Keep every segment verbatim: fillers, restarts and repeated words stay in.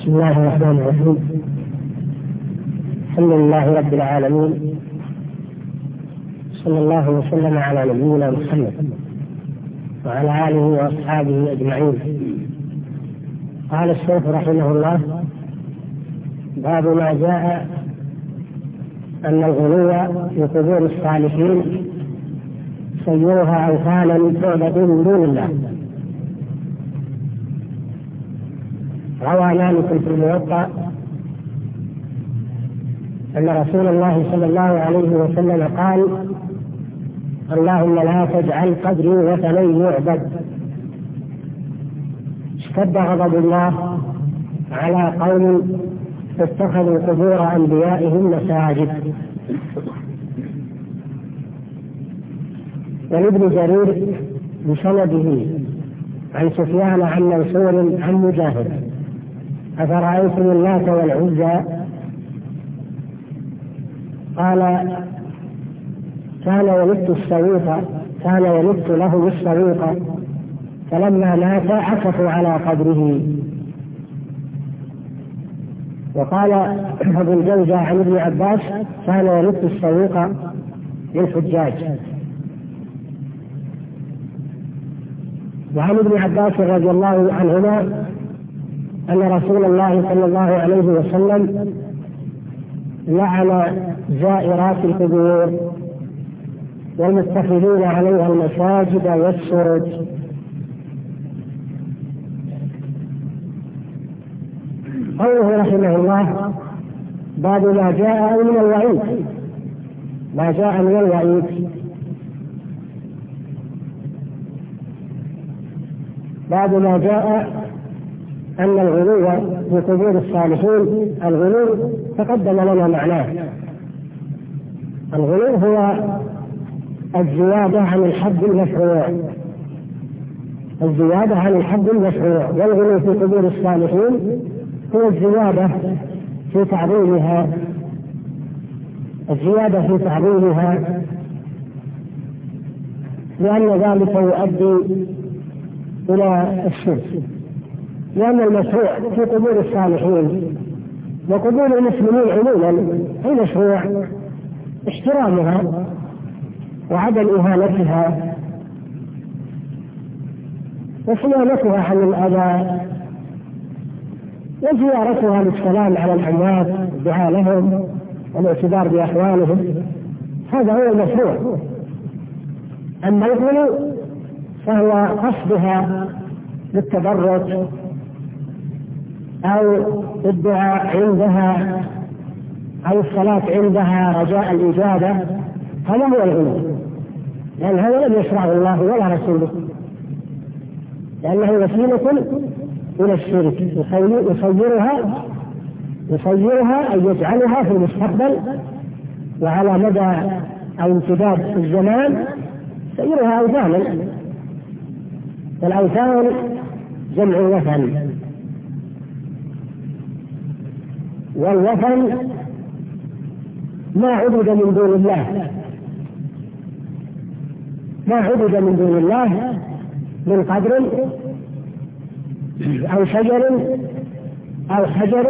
بسم الله الرحمن الرحيم. الحمد لله رب العالمين، صلى الله وسلم على نبينا محمد وعلى آله وأصحابه أجمعين. قال الشيخ رحمه الله: باب ما جاء أن الغلو في قبور الصالحين صيرها أوثانا تعبد من دون الله. روى مالك في الموطأ أن رسول الله صلى الله عليه وسلم قال: اللهم لا تجعل قبري وثنا يعبد. اشتد غضب الله على قوم اتخذوا قبور أنبيائهم مساجد. ولابن جرير بسنده عن سفيان عن منصور عن مجاهد: أفرأيتم اللات والعزى؟ قال: كان يلت السويق كان يلت له السويق فلما مات عكفوا على قبره. وقال ابو الجوزة عن ابن عباس: كان يلت السويق للحجاج. وعن ابن عباس رضي الله عنهما أن رسول الله صلى الله عليه وسلم لعن زائرات القبور والمتخذين عليها المساجد والسرج. قوله رحمه الله: باب ما جاء من الوعيد. ما جاء من الوعيد باب ما جاء أن الغلو في قبور الصالحين، الغلو تقدم لنا معناه. الغلو هو الزيادة عن الحد المشروع، الزيادة عن الحد المشروع. والغلو في قبور الصالحين هو الزيادة في تعظيمها، الزيادة في تعظيمها لأن ذلك يؤدي إلى الشرك. لأن المشروع في قبور الصالحين وقبور المسلمين عموما المشروع احترامها وعدم إهانتها وصيانتها عن الأذى وزيارتها للسلام على الأموات والدعاء لهم والاعتبار بأحوالهم. هذا هو المشروع. أما الغلو فهو قصدها للتبرك أو الدعاء عندها أو الصلاة عندها رجاء الإجابة. هذا هو الغلو، لأن هذا لم يشرعه الله ولا رسوله، لأنه وسيلة إلى الشرك. يصيرها يصيرها أي يجعلها في المستقبل وعلى مدى أو امتداد الزمان يصيرها أوثانا. والأوثان جمع وثن، والوثن ما عبد من دون الله، ما عبد من دون الله من قبر أو شجر أو حجر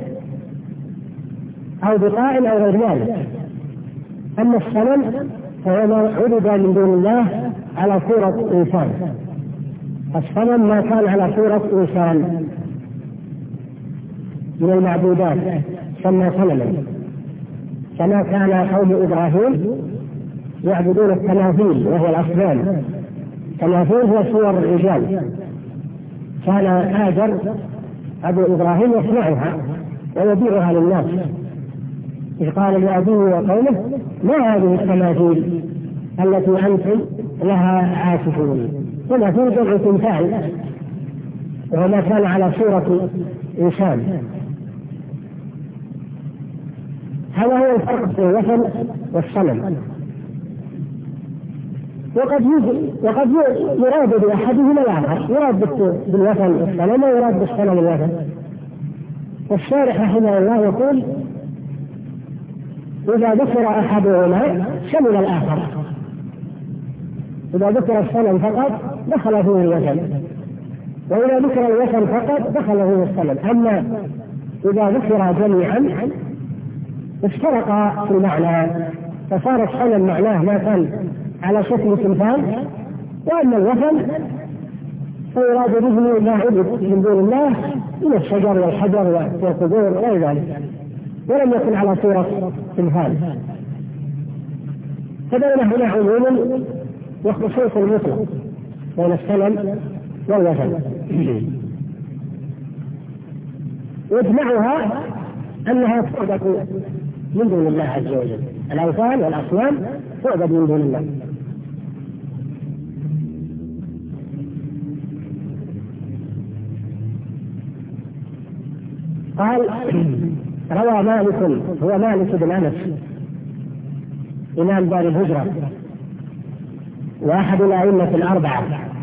أو بقاع أو غير ذلك. أما الصنم فهو ما عبد من دون الله على صورة إنسان. الصنم ما كان على صورة إنسان من المعبودات سمى صنما، كما كان قوم إبراهيم يعبدون التماثيل وهو الأصنام. التماثيل هو صور الرجال. كان هاجر أبو إبراهيم يصنعها ويبيعها للناس، إذ قال لأبيه وقومه: ما هذه التماثيل التي أنتم لها عاكفون؟ تماثيل جمع تمثال، وما كان على صورة إنسان. هذا هو الفرق بين الوثن والصنم. وقد وقد يراد بأحدهما الآخر، يراد بالوثن الصنم ويراد بالصنم الوثن. والشارح رحمه الله يقول: إذا ذكر أحدهما شمل الآخر، إذا ذكر الصنم فقط دخل فيه الوثن. وإذا ذكر الوثن فقط دخل فيه الصنم. أما إذا ذكر جميعا افترق في المعنى، فصار الصنم معناه ما كان على شكل تمثال، وأما الوثن فيراد به ما عبد من دون الله من الشجر والحجر والقبور وغير ذلك، ولم يكن على صورة تمثال. فبين هنا عموم وخصوص المطلق بين الصنم والوثن. يجمعها أنها تعبد من دون الله عز وجل، الأوثان والأصنام تعبد من دون الله. قال روى مالك، هو مالك بن أنس إمام دار الهجرة وأحد الأئمة الأربعة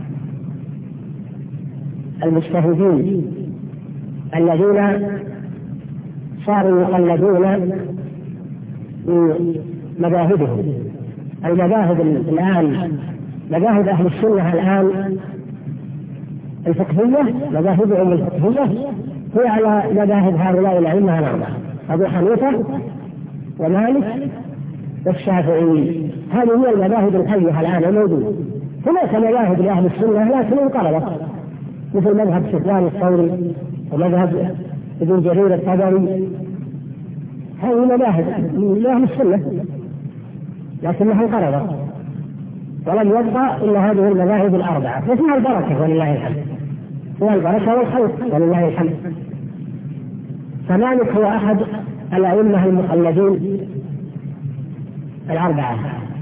المجتهدين الذين صاروا يقلدون في مذاهبهم. المذاهب الآن مذاهب أهل السنة الآن الفقهية، مذاهبهم الفقهية هي على مذاهب هؤلاء الأئمة الأربعة، أبو حنيفة ومالك والشافعي. هذه هي المذاهب الحية الآن الموجودة. هناك مذاهب لأهل السنة لكن انقرضت، مثل مذهب سفيان الثوري ومذهب ابن جرير الطبري، هذه مذاهب لأهل السنة لكنها انقرضت، ولم يبقى إلا هذه المذاهب الأربعة، وفيها البركة ولله الحمد، فيها البركة والخير ولله الحمد. فمالك هو أحد الأئمة المقلدين الأربعة،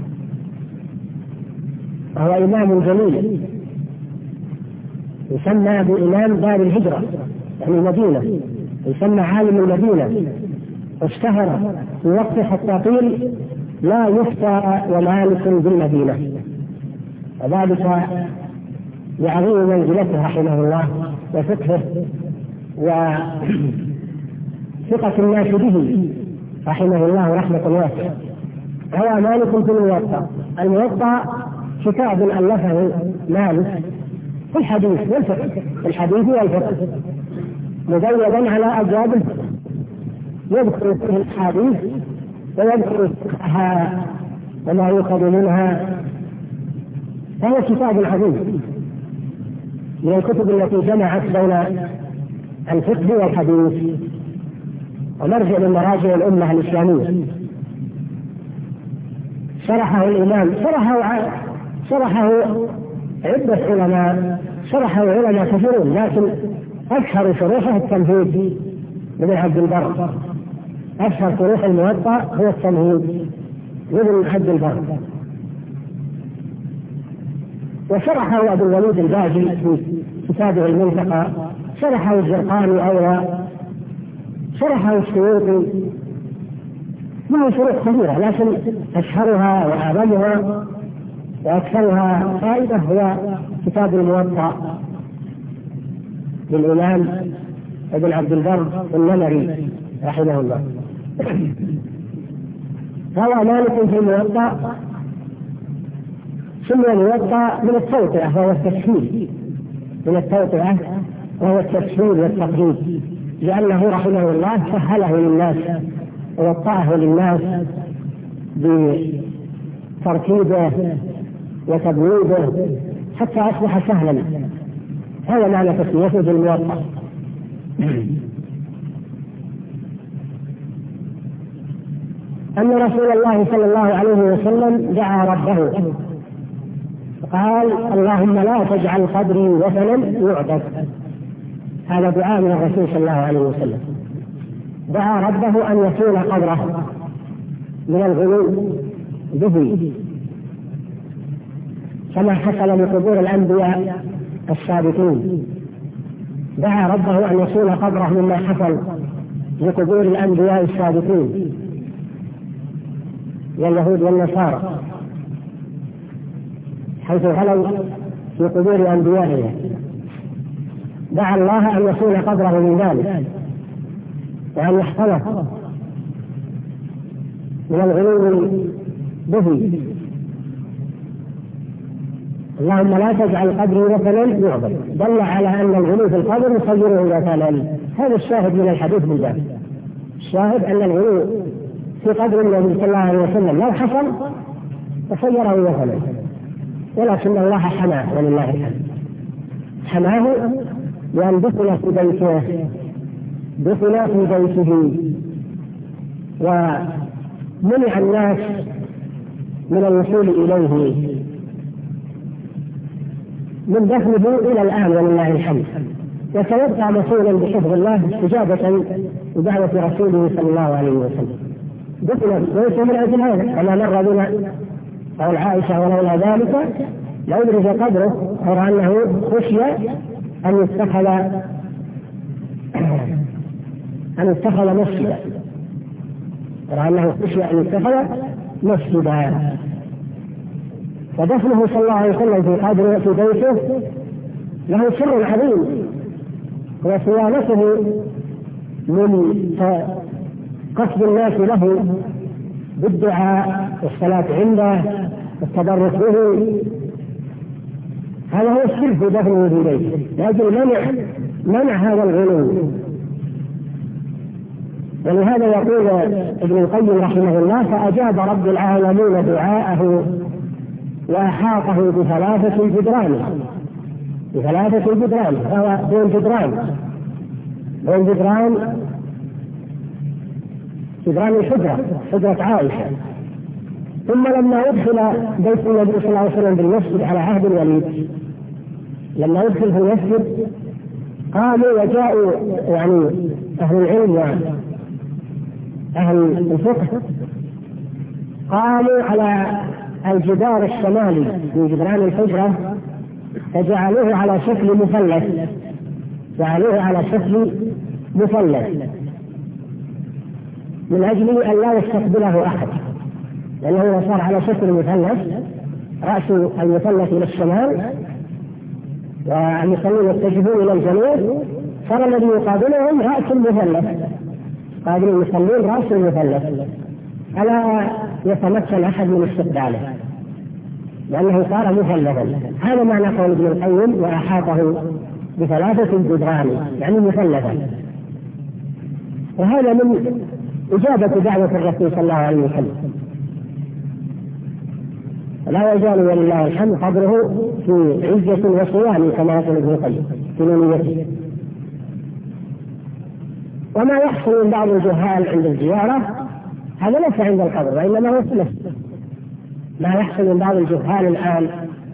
وهو إمام جليل يسمى بإمام دار الهجرة، يعني المدينة، يسمى عالم المدينة، واشتهر في وقت حتى قيل لا يفتى ومالك بالمدينة، وذلك لعظيم منزلته رحمه الله وفقهه وثقة الناس به رحمه الله رحمة واسعة. روى مالك في الموطأ. الموطأ كتاب ألفه مالك في الحديث والفقه، في الحديث والفقه مزيدا على أبواب الفقه، يذكر فيه الحديث ويذكر فقهها وما يؤخذ منها، فهو كتاب عظيم من الكتب التي جمعت بين الفقه والحديث، ومرجع من مراجع الأمة الإسلامية. شرحه الإمام شرحه شرحه عدة علماء، شرحه علماء كثيرون، لكن أشهر شروحه التمهيد لابن عبد البر. أشهر شروح الموطأ هو التمهيد لابن عبد البر، وشرحه أبو الوليد الباجي في كتابه المنتقى، شرحه الزرقاني أيضا، شرحه السيوطي، له شروح كثيرة، لكن أشهرها وأعظمها وأكثرها فائدة هو كتاب الموطأ للإمام ابن عبد البر النمري رحمه الله. روى مالك في الموطأ، سمي الموطأ من التوطئة وهو التسهيل، من التوطئة وهو التسهيل والتقريب، لأنه رحمه الله سهله للناس ووطأه للناس بترتيبه وتبويبه حتى أصبح سهلا. هذا معنى تسميته بالموطأ. أن رسول الله صلى الله عليه وسلم دعا ربه قال اللهم لا تجعل قبري وثنا يعبد. هذا دعاء من الرسول صلى الله عليه وسلم. دعا ربه أن يصون قبره من الغلو به كما حصل لقبور الأنبياء السابقين. دعا ربه أن يصون قبره مما حصل لقبور الأنبياء السابقين واليهود والنصارى، حيث غلوا في قبور أنبيائهم. دعا الله أن يصون قبره من ذلك وأن يحفظه من الغلو به اللهم لا تجعل قبري وثنا يعبد، دل على أن الغلو في القبر يصيره وثنا. هذا الشاهد من الحديث بالذات. الشاهد أن الغلو في قبر النبي صلى الله عليه وسلم لو حصل تصيره وثنا، ولكن الله حماه ولله الحمد. حماه لأن دخل في بيته دخل في بيته ومنع الناس من الوصول إليه من دفنه إلى الآن ولله الحمد، وسيبقى مسؤولا بحفظ الله استجابة لدعوة رسوله صلى الله عليه وسلم. دفن بيته من أجل هذا، كما مر بنا قول عائشة ولولا ذلك لأدرج قبره، غير أنه خشي أن يتخذ أن يتخذ مسجدا، غير أنه خشي أن يتخذ مسجدا. ودفنه صلى الله عليه وسلم في قبره في بيته له سر عظيم، وصيانته من قصد الناس له بالدعاء والصلاة عنده والتبرك به. هذا هو السر في دفنه في بيته، لكن منع منع هذا الغلو. ولهذا يقول ابن القيم رحمه الله: فأجاب رب العالمين دعاءه وأحاطه بثلاثة جدران بثلاثة جدران هو بين جدران بين جدران جدران الحجرة حجرة عائشة. ثم لما أدخل بيت النبي صلى الله عليه وسلم بالمسجد على عهد الوليد، لما أدخل في المسجد قاموا وجاءوا يعني أهل العلم وأهل الفقه قاموا على الجدار الشمالي من جدران الحجرة فجعلوه على شكل مثلث جعلوه على شكل مثلث من أجل أن لا يستقبله أحد، لأنه صار على شكل مثلث، رأس المثلث إلى الشمال والمصلين يتجهون إلى الجنوب، صار الذي يقابلهم رأس المثلث، قابل المصلين رأس المثلث، ألا يتمكن أحد من استقباله لأنه صار مثلثا. هذا معنى قول ابن القيم: وأحاطه بثلاثة جدران، يعني مثلثا. وهذا من إجابة دعوة الرسول صلى الله عليه وسلم. لا يزال ولله الحمد قبره في عزة وصيام كما يقول ابن القيم في نونيته. وما يحصل من بعض الجهال عند الزيارة هذا ليس عند القبر، وإنما هو في المسجد. ما يحصل من بعض الجهال الآن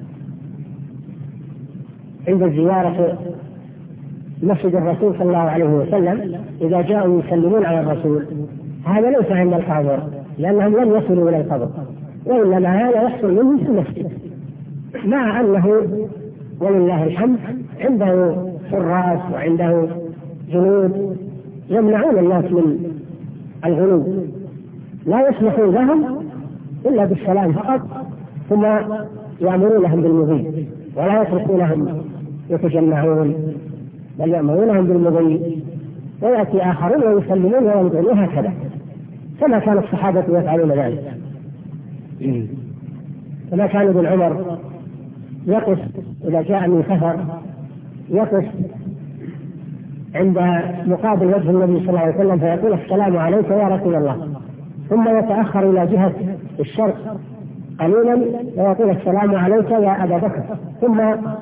عند الزيارة مسجد الرسول صلى الله عليه وسلم إذا جاءوا يسلمون على الرسول، هذا ليس عند القبر، لأنهم لم يصلوا إلى القبر، وإنما هذا يحصل منه في المسجد، مع أنه ولله الحمد عنده حراس وعنده جنود يمنعون الناس من الغلو، لا يسمحون لهم إلا بالسلام فقط، ثم يأمرونهم بالمضي ولا يتركونهم يتجمعون، بل يأمرونهم بالمضي، ويأتي آخرون ويسلمون وينظرون هكذا كما كان الصحابة يفعلون ذلك. كما كان ابن عمر يقف إذا جاء من سفر، يقف عند مقابل وجه النبي صلى الله عليه وسلم فيقول: السلام عليك يا رسول الله، ثم يتأخر إلى جهة الشرق قليلا ويقول: السلام عليك يا أبا بكر، ثم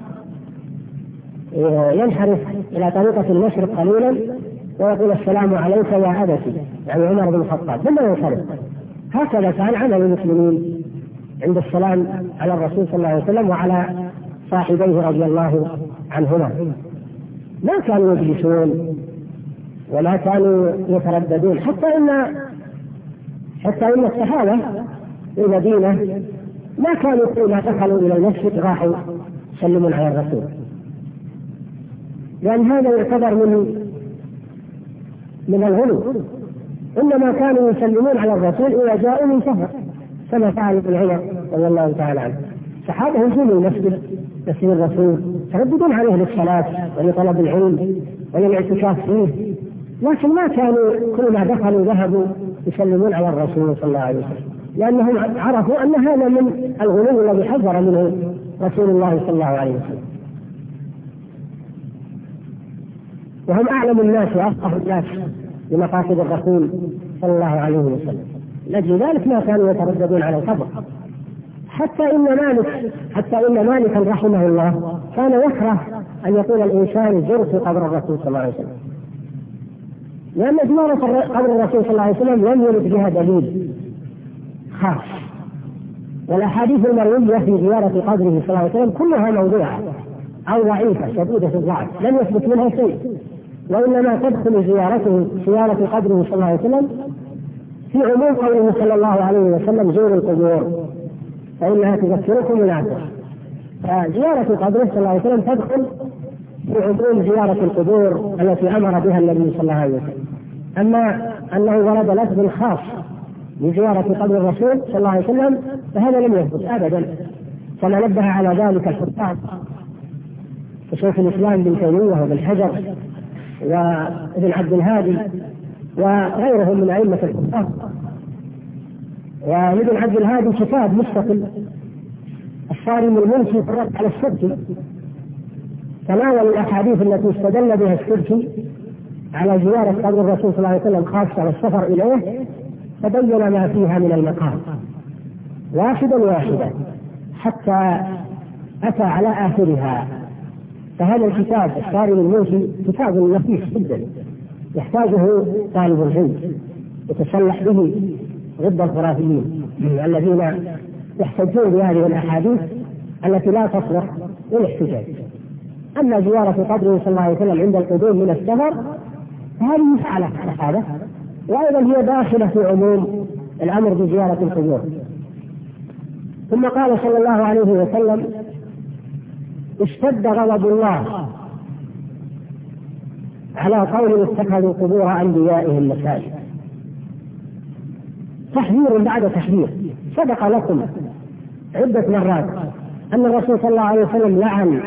ينحرف إلى طريقة المشرق قليلا ويقول: السلام عليك يا أبتي، يعني عمر بن الخطاب، ثم ينصرف. هكذا كان عمل المسلمين عند السلام على الرسول صلى الله عليه وسلم وعلى صاحبيه رضي الله عنهما. ما كانوا يجلسون ولا كانوا يترددون، حتى إن حتى إن الصحابة في المدينة ما كانوا إذا دخلوا إلى المسجد راحوا يسلمون على الرسول، لأن هذا يعتبر من من الغلو، إنما كانوا يسلمون على الرسول إذا جاءوا من سفر، كما فعل ابن عمر رضي الله تعالى عنه. الصحابة يجون المسجد مسجد الرسول يترددون عليه للصلاة ولطلب العلم وللاعتكاف فيه، لكن ما كانوا كل ما دخلوا ذهبوا يسلمون على الرسول صلى الله عليه وسلم، لأنهم عرفوا أن هذا من الغلو الذي حذر منه رسول الله صلى الله عليه وسلم، وهم أعلم الناس وأفقه الناس بمقاصد الرسول صلى الله عليه وسلم، لأجل ذلك ما كانوا يترددون على القبر. حتى إن مالك حتى إن مالكا رحمه الله كان يكره أن يقول الإنسان زرت قبر الرسول صلى الله عليه وسلم، لأن زيارة قبر الرسول صلى الله عليه وسلم لم يرد بها دليل خاص، والأحاديث المروية في زيارة قبره صلى الله عليه وسلم كلها موضوعة أو ضعيفة شديدة الضعف لم يثبت منها شيء، وإنما تدخل زيارته زيارة قبره صلى الله عليه وسلم في عموم قوله صلى الله عليه وسلم زوروا القبور فإنها تذكركم الآخرة. فزيارة قبره صلى الله عليه وسلم تدخل في عموم زيارة القبور التي أمر بها النبي صلى الله عليه وسلم. أما أنه ورد لفظ خاص لزيارة قبر الرسول صلى الله عليه وسلم فهذا لم يثبت أبدا، كما نبه على ذلك الحفاظ كشيخ الإسلام بن تيمية وابن حجر وابن عبد الهادي وغيرهم من أئمة الحفاظ. وابن عبد الهادي كتاب مستقل الصارم المنشي في الرد على السبكي، تناول الأحاديث التي استدل بها السبكي على زيارة قبر الرسول صلى الله عليه وسلم خاصة والسفر إليه، فبين ما فيها من المقام واحدا واحدا حتى أتى على آخرها. فهذا الكتاب الصارم المنشي كتاب نفيس جدا يحتاجه طالب العلم يتسلح به ضد الخرافيين الذين يحتجون بهذه الأحاديث التي لا تصلح للاحتجاج. أما زيارة قبره صلى الله عليه وسلم عند القدوم من السفر فهذه مسألة هذا، وأيضا هي داخلة في عموم الأمر بزيارة القبور. ثم قال صلى الله عليه وسلم اشتد غضب الله على قوم اتخذوا قبور أنبيائهم مساجد. تحذير بعد تحذير. سبق لكم عدة مرات أن الرسول صلى الله عليه وسلم لعن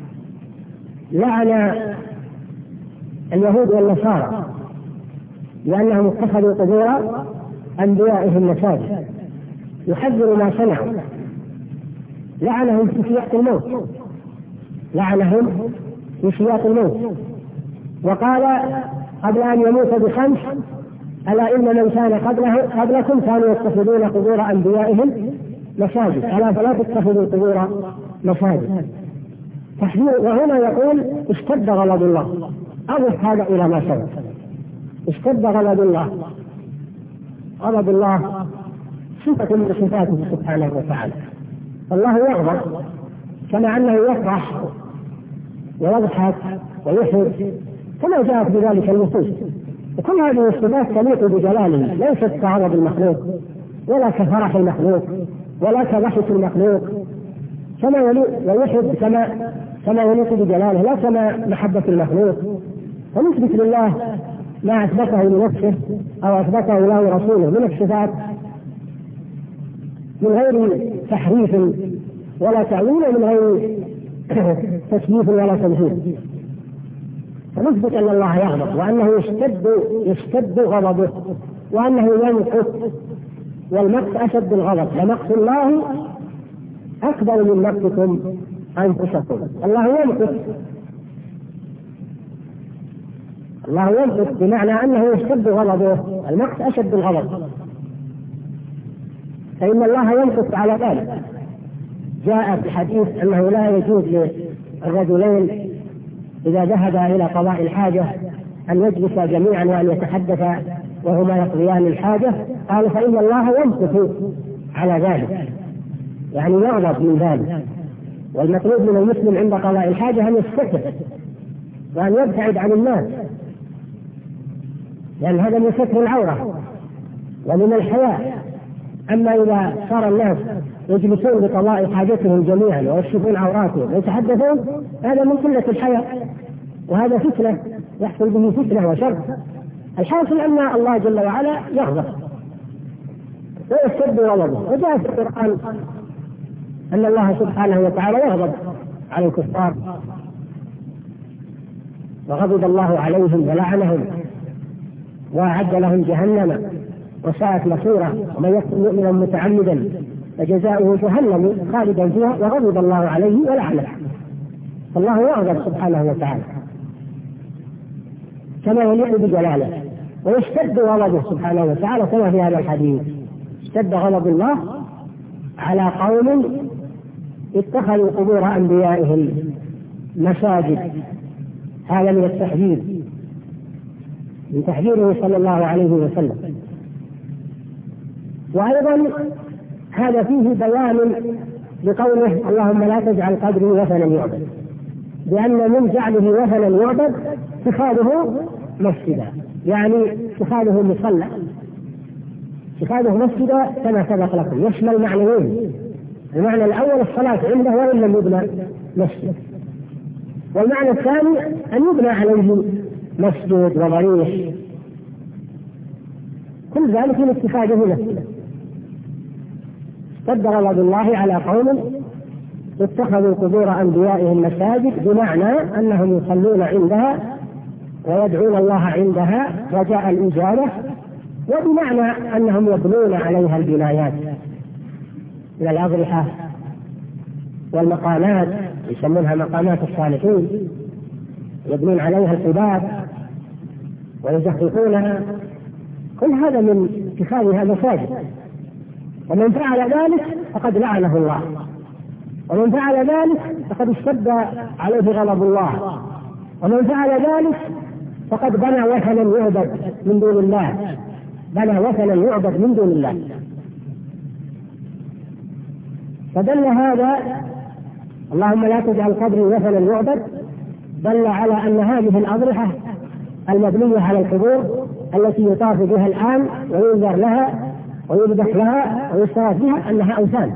لعن اليهود والنصارى لأنهم اتخذوا قبور أنبيائهم مساجد، يحذر ما صنعوا، لعنهم في سياق الموت لعنهم في سياق الموت وقال قبل أن يموت بخمس ألا إن من كان قبله قبلكم كانوا يتخذون قبور أنبيائهم مساجد ألا فلا تتخذوا قبور مساجد. تحذير. وهنا يقول اشتد غضب الله، أضف هذا إلى ما سبق. اشتد غضب الله، غضب الله صفة من صفاته سبحانه وتعالى. الله يغضب كما أنه يفرح ويضحك ويحب كما جاءت بذلك النصوص، وكل هذه الصفات تليق بجلاله، ليست كغضب المخلوق ولا كفرح المخلوق ولا كضحك المخلوق، كما يحب كما كما يليق بجلاله لا كما محبة المخلوق. فنثبت لله ما أثبته لنفسه أو أثبته له رسوله من الصفات من غير تحريف ولا تعويل ومن غير تكييف ولا تمثيل. فنثبت أن الله يغضب وأنه يشتد يشتد غضبه وأنه يمقت، والمقت أشد الغضب، لمقت الله أكبر من مقتكم أنفسكم. الله يمقت الله يمقت بمعنى أنه يشتد غضبه، المقت أشد الغضب، فإن الله يمقت على ذلك. جاء في حديث أنه لا يجوز للرجلين إذا ذهبا إلى قضاء الحاجة أن يجلسا جميعا وأن يتحدثا وهما يقضيان الحاجة، قال فإن الله يمقت على ذلك، يعني يغضب من ذلك. والمطلوب من المسلم عند قضاء الحاجة أن يستتر وأن يبتعد عن الناس، لأن هذا من ستر العورة ومن الحياء. أما إذا صار الناس يجلسون لقضاء حاجتهم جميعا ويكشفون عوراتهم ويتحدثون، هذا من قلة الحياء، وهذا فتنة يحصل به فتنة وشر. الحاصل أن الله جل وعلا يغضب ويشتد غضبه، وجاء في القرآن أن الله سبحانه وتعالى يغضب على الكفار وغضب الله عليهم ولعنهم وأعد لهم جهنم وساءت مصيرا، ومن يقتل مؤمنا متعمدا فجزاؤه جهنم خالدا فيها وغضب الله عليه ولعنه. فالله يغضب سبحانه وتعالى كما يليق بجلاله، ويشتد غضبه سبحانه وتعالى كما في هذا الحديث: اشتد غضب الله على قوم اتخذوا قبور أنبيائهم مساجد. هذا من التحذير، من تحذيره صلى الله عليه وسلم. وأيضا هذا فيه بيان لقوله: اللهم لا تجعل قبري وثنا يعبد، لأن من جعله وثنا يعبد اتخاذه مسجدا، يعني اتخاذه مصلى، اتخاذه مسجدا كما سبق لكم يشمل معنيين: المعنى الأول الصلاة عنده وإن لم يبنى مسجد، والمعنى الثاني أن يبنى عليه مسجد وضريح، كل ذلك من اتخاذه مسجدا. اشتد غضب الله على قوم اتخذوا قبور أنبيائهم مساجد، بمعنى أنهم يصلون عندها ويدعون الله عندها رجاء الإجابة، وبمعنى أنهم يبنون عليها البنايات من الأضرحة والمقامات، يسمونها مقامات الصالحين، يبنون عليها القباب ويزخرفونها. كل هذا من اتخاذها مساجد. ومن فعل ذلك فقد لعنه الله، ومن فعل ذلك فقد اشتد عليه غضب الله، ومن فعل ذلك فقد بنى وثنا يعبد من دون الله، بنى وثنا يعبد من دون الله. فدل هذا: اللهم لا تجعل قبري وثنا يعبد، دل على أن هذه الأضرحة المبنية على القبور التي يطاف بها الآن وينذر لها ويذبح لها ويستغاث بها أنها أوثان،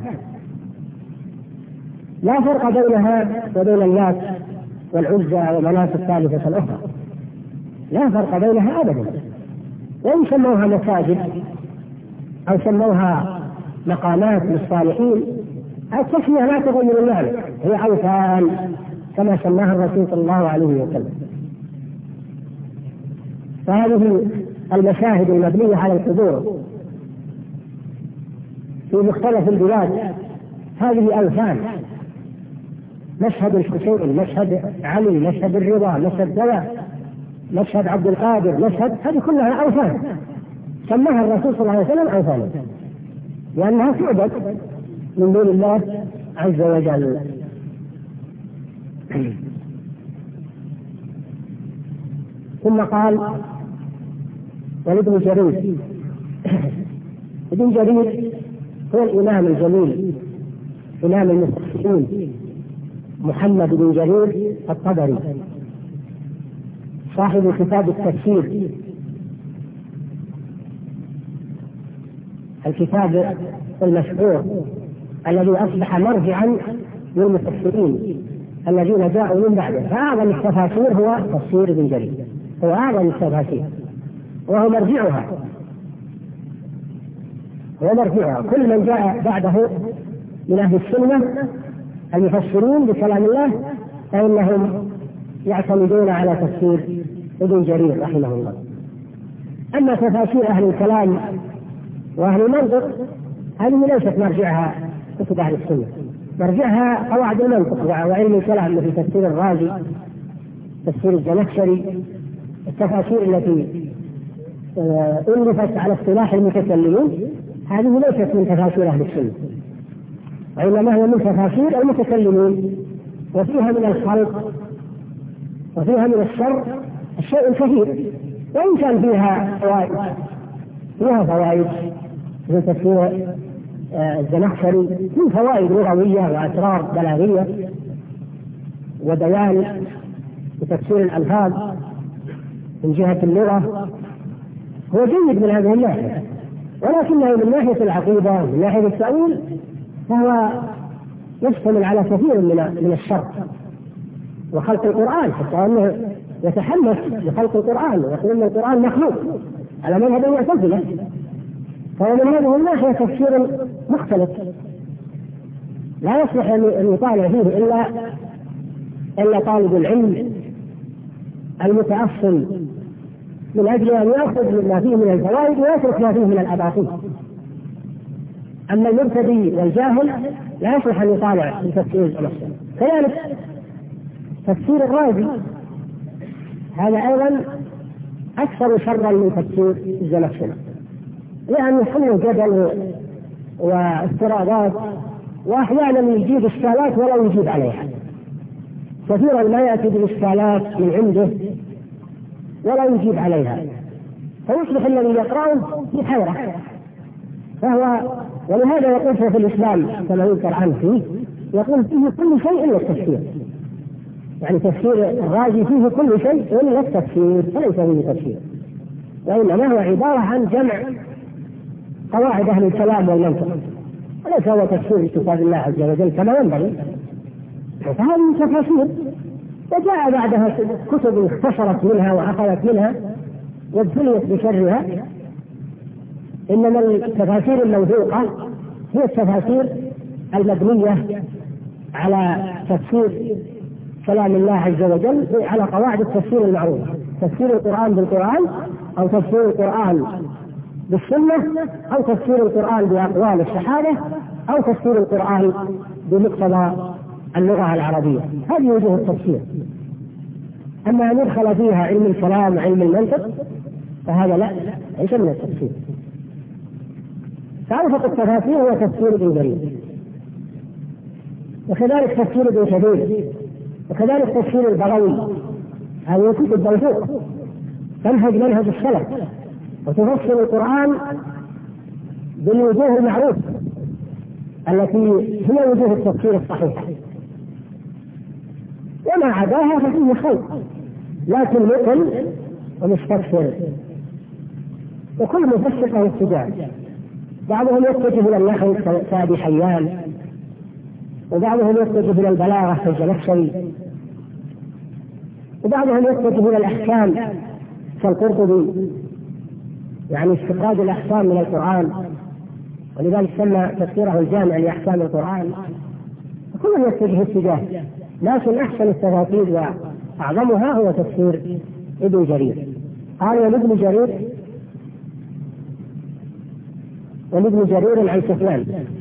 لا فرق بينها وبين اللات والعزى ومناة الثالثة الأخرى، لا فرق بينها أبدا. وإن سموها مساجد أو سموها مقامات للصالحين، التسمية لا تغير المعنى، هي أوثان كما سماها الرسول صلى الله عليه وسلم. فهذه المشاهد المبنية على القبور في مختلف البلاد هذه أوثان: مشهد الحسين، مشهد علي، مشهد الرضا، مشهد دواء، مشهد عبد القادر، مشهد، هذه كلها أوثان سماها الرسول صلى الله عليه وسلم أوثانا، لأنها تعبد من دون الله عز وجل. ثم قال: ولابن جرير. ابن جرير هو الإمام الجليل إمام المفسرين محمد بن جرير الطبري، صاحب كتاب التفسير، الكتاب المشهور الذي أصبح مرجعا للمفسرين الذين جاءوا من بعده. فأعظم التفاسير هو تفسير ابن جرير، هو أعظم التفاسير وهو مرجعها، هو مرجعها. كل من جاء بعده من أهل السنة المفسرين بكلام الله فإنهم يعتمدون على تفسير ابن جرير رحمه الله. أما تفاسير أهل الكلام وأهل المنطق هذه ليست مرجعها كتب أهل السنة، مرجعها قواعد المنطق وعلم الكلام مثل تفسير الرازي، تفسير الزمخشري، التفاسير التي ألفت على اصطلاح المتكلمين هذه ليست من تفاسير أهل السنة، وإنما هي من تفاسير المتكلمين، وفيها من الخلق وفيها من الشر الشيء الكثير، وإن كان فيها فوائد، فيها فوائد من تفسير الزمخشري من فوائد لغوية وأسرار بلاغية وبيان وتفسير الألفاظ من جهة اللغة، هو جيد من هذه الناحية، ولكنه من ناحية العقيدة من ناحية التأويل فهو يشتمل على كثير من من الشر وخلق القرآن، حتى أنه يتحمس لخلق القرآن ويقول أن القرآن مخلوق على مذهب المعتزلة. فهو من هذه الناحية تفسير مختلف لا يصلح أن يطالع فيه إلا إلا طالب العلم المتأصل من أجل أن يأخذ ما فيه من الفوائد ويترك ما فيه من الأباطيل. أما المبتدئ والجاهل لا يصلح أن يطالع في تفسير الزمخشري. كذلك تفسير الرازي هذا أيضا أكثر شرا من تفسير الزمخشري، لأنه حل جدل وافتراضات، وأحيانا يجيب إشكالات ولا يجيب عليها. كثيرا ما يأتي بالإشكالات من عنده ولا يجيب عليها، فيصبح الذي يقرأه في حيرة. فهو ولهذا يقول في الإسلام كما يذكر عنه فيه، يقول فيه كل شيء إلا التفسير، يعني تفسير الرازي فيه كل شيء إلا التفسير، فليس فيه تفسير، وإنما هو عبارة عن جمع قواعد أهل الكلام والمنطق، وليس هو تفسير كتاب الله عز وجل كما ينبغي. فهذه تفاسير، وجاء بعدها كتب اختصرت منها وأخذت منها وابتليت بشرها. إنما التفاسير الموثوقة هي التفاسير المبنية على تفسير كلام الله عز وجل على قواعد التفسير المعروفة، تفسير القرآن بالقرآن، أو تفسير القرآن بالسنة، أو تفسير القرآن بأقوال الصحابة، أو تفسير القرآن بمقتضى اللغة العربية. هذه وجوه التفسير. أما أن يدخل فيها علم الكلام وعلم المنطق فهذا لا، ليس من التفسير. فأوسط التفاسير هو تفسير ابن جرير، وكذلك تفسير ابن كثير، وكذلك تفسير البغوي. هذه كتب موثوقة تنهج منهج السلف وتفسر القرآن بالوجوه المعروفة التي هي وجوه التفسير الصحيح، وما عداها ففيه خير، لكن مقل ومستكثر، وكل مفسر له اتجاه. بعضهم يتجه الى النحو كابي حيان، وبعضهم يتجه الى البلاغه كالزمخشري، وبعضهم يتجه الى الاحكام كالقرطبي، يعني استخراج الاحكام من القران، ولذلك سمى تفسيره الجامع لاحكام القران. وكلهم يتجه اتجاه، لكن احسن التفاسير واعظمها هو تفسير ابن جرير. قال ولابن جرير ولابن جرير عن سفيان.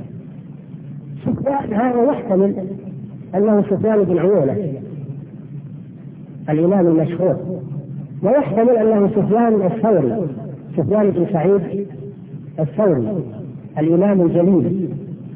سفيان هذا يحتمل انه سفيان بن عيينة الامام المشهور، ويحتمل انه سفيان الثوري، سفيان بن سعيد الثوري الامام الجليل،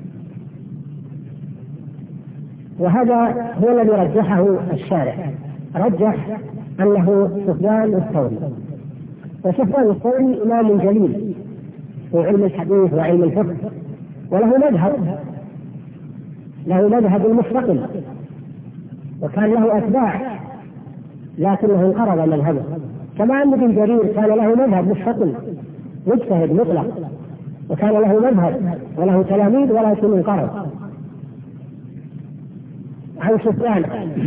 وهذا هو الذي رجحه الشارح، رجح انه سفيان الثوري. وسفيان الثوري امام جليل في علم الحديث وعلم الفقه، وله مذهب له مذهب مستقل، وكان له اتباع لكنه انقرض مذهبه، كما ان ابن جرير كان له مذهب مستقل مجتهد مطلق، وكان له مذهب وله تلاميذ ولكن انقرض. عن سفيان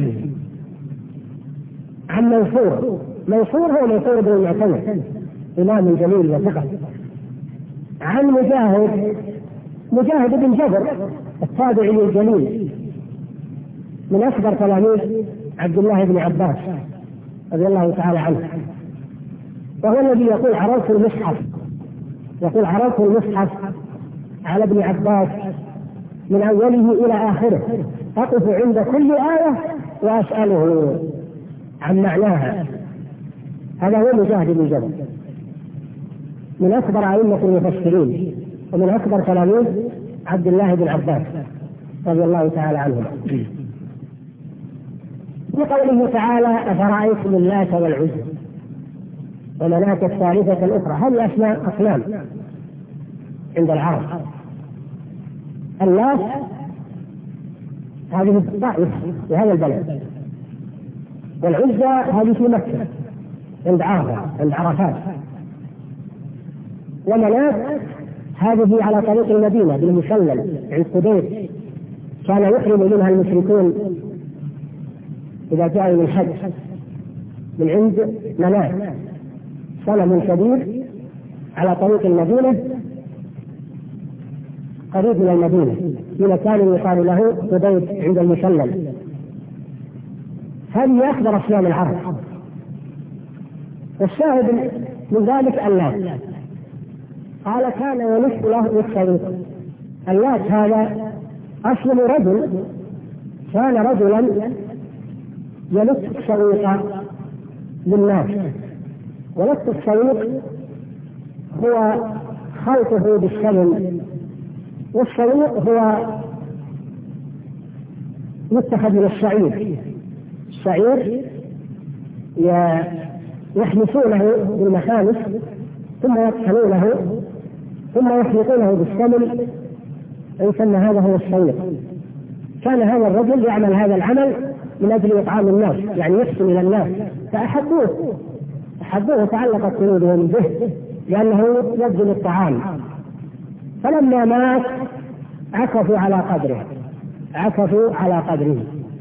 عن منصور، منصور هو منصور بن المعتمر امام جليل وثقة. عن مجاهد، مجاهد بن جبر التابعي الجليل من اكبر تلاميذ عبد الله بن عباس رضي الله تعالى عنه، وهو الذي يقول عرفت المصحف، يقول عرفت المصحف على ابن عباس من اوله الى اخره، اقف عند كل آية واسأله عن معناها. هذا هو مجاهد بن جبر من اكبر ائمة المفسرين ومن اكبر تلاميذ عبد الله بن عباس رضي الله تعالى عنهما. في قوله تعالى أفرأيتم اللات والعزى ومناة الثالثة الأخرى، هذه أسماء أصنام عند العرب. اللات هذه في الطائف في هذا البلد، والعزى هذه في مكة عند عرفة عند عرفات، ومناة هذه على طريق المدينة بالمسلل عند قدير، كان يحرم منها المشركون إذا جاءوا من الحج من عند مناة، صنم كبير على طريق المدينة قريب من المدينة في مكان يقال له قدير عند المسلل. هذه أكبر أصنام العرب. والشاهد من ذلك اللات، قال كان يلف له يستغيث، اللات هذا أصل رجل، كان رجلا يلت السويق للناس، ولت السويق هو خلطه بالسمن، والسويق هو يتخذ من الشعير، الشعير يحمسونه بالمخامس ثم يطحنونه ثم يخلطونه بالسمن، يسمى هذا هو السويق. كان هذا الرجل يعمل هذا العمل من أجل إطعام الناس، يعني يحسن إلى الناس، فأحبوه أحبوه وتعلقت قلوبهم به لأنه يبذل الطعام. فلما مات عكفوا على قدره، عكفوا على قدره.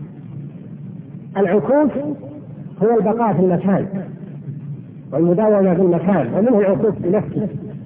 العكوف هو البقاء في المكان والمداومة في المكان، ومنه العكوف في نفسه.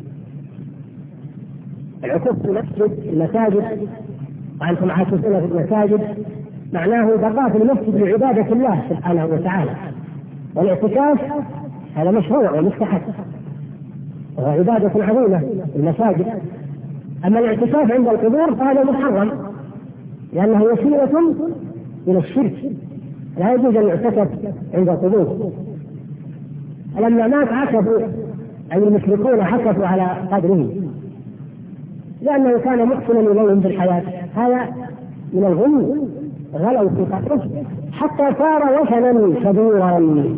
العكوف في المسجد، المساجد، وأنتم عاكفون في المساجد، معناه بقاء في المسجد لعبادة الله سبحانه وتعالى. والاعتكاف هذا مشروع ومستحب وهو عبادة عظيمة في المساجد. أما الاعتكاف عند القبور فهذا محرم لأنه وسيلة إلى الشرك، لا يجوز أن يعتكف عند القبور. لما مات عكفوا، أي المشركون عكفوا على قدره لأنه كان محسنا إليهم في الحياة. هذا من الغلو، غلوا في قدره حتى صار وثنا كبيرا،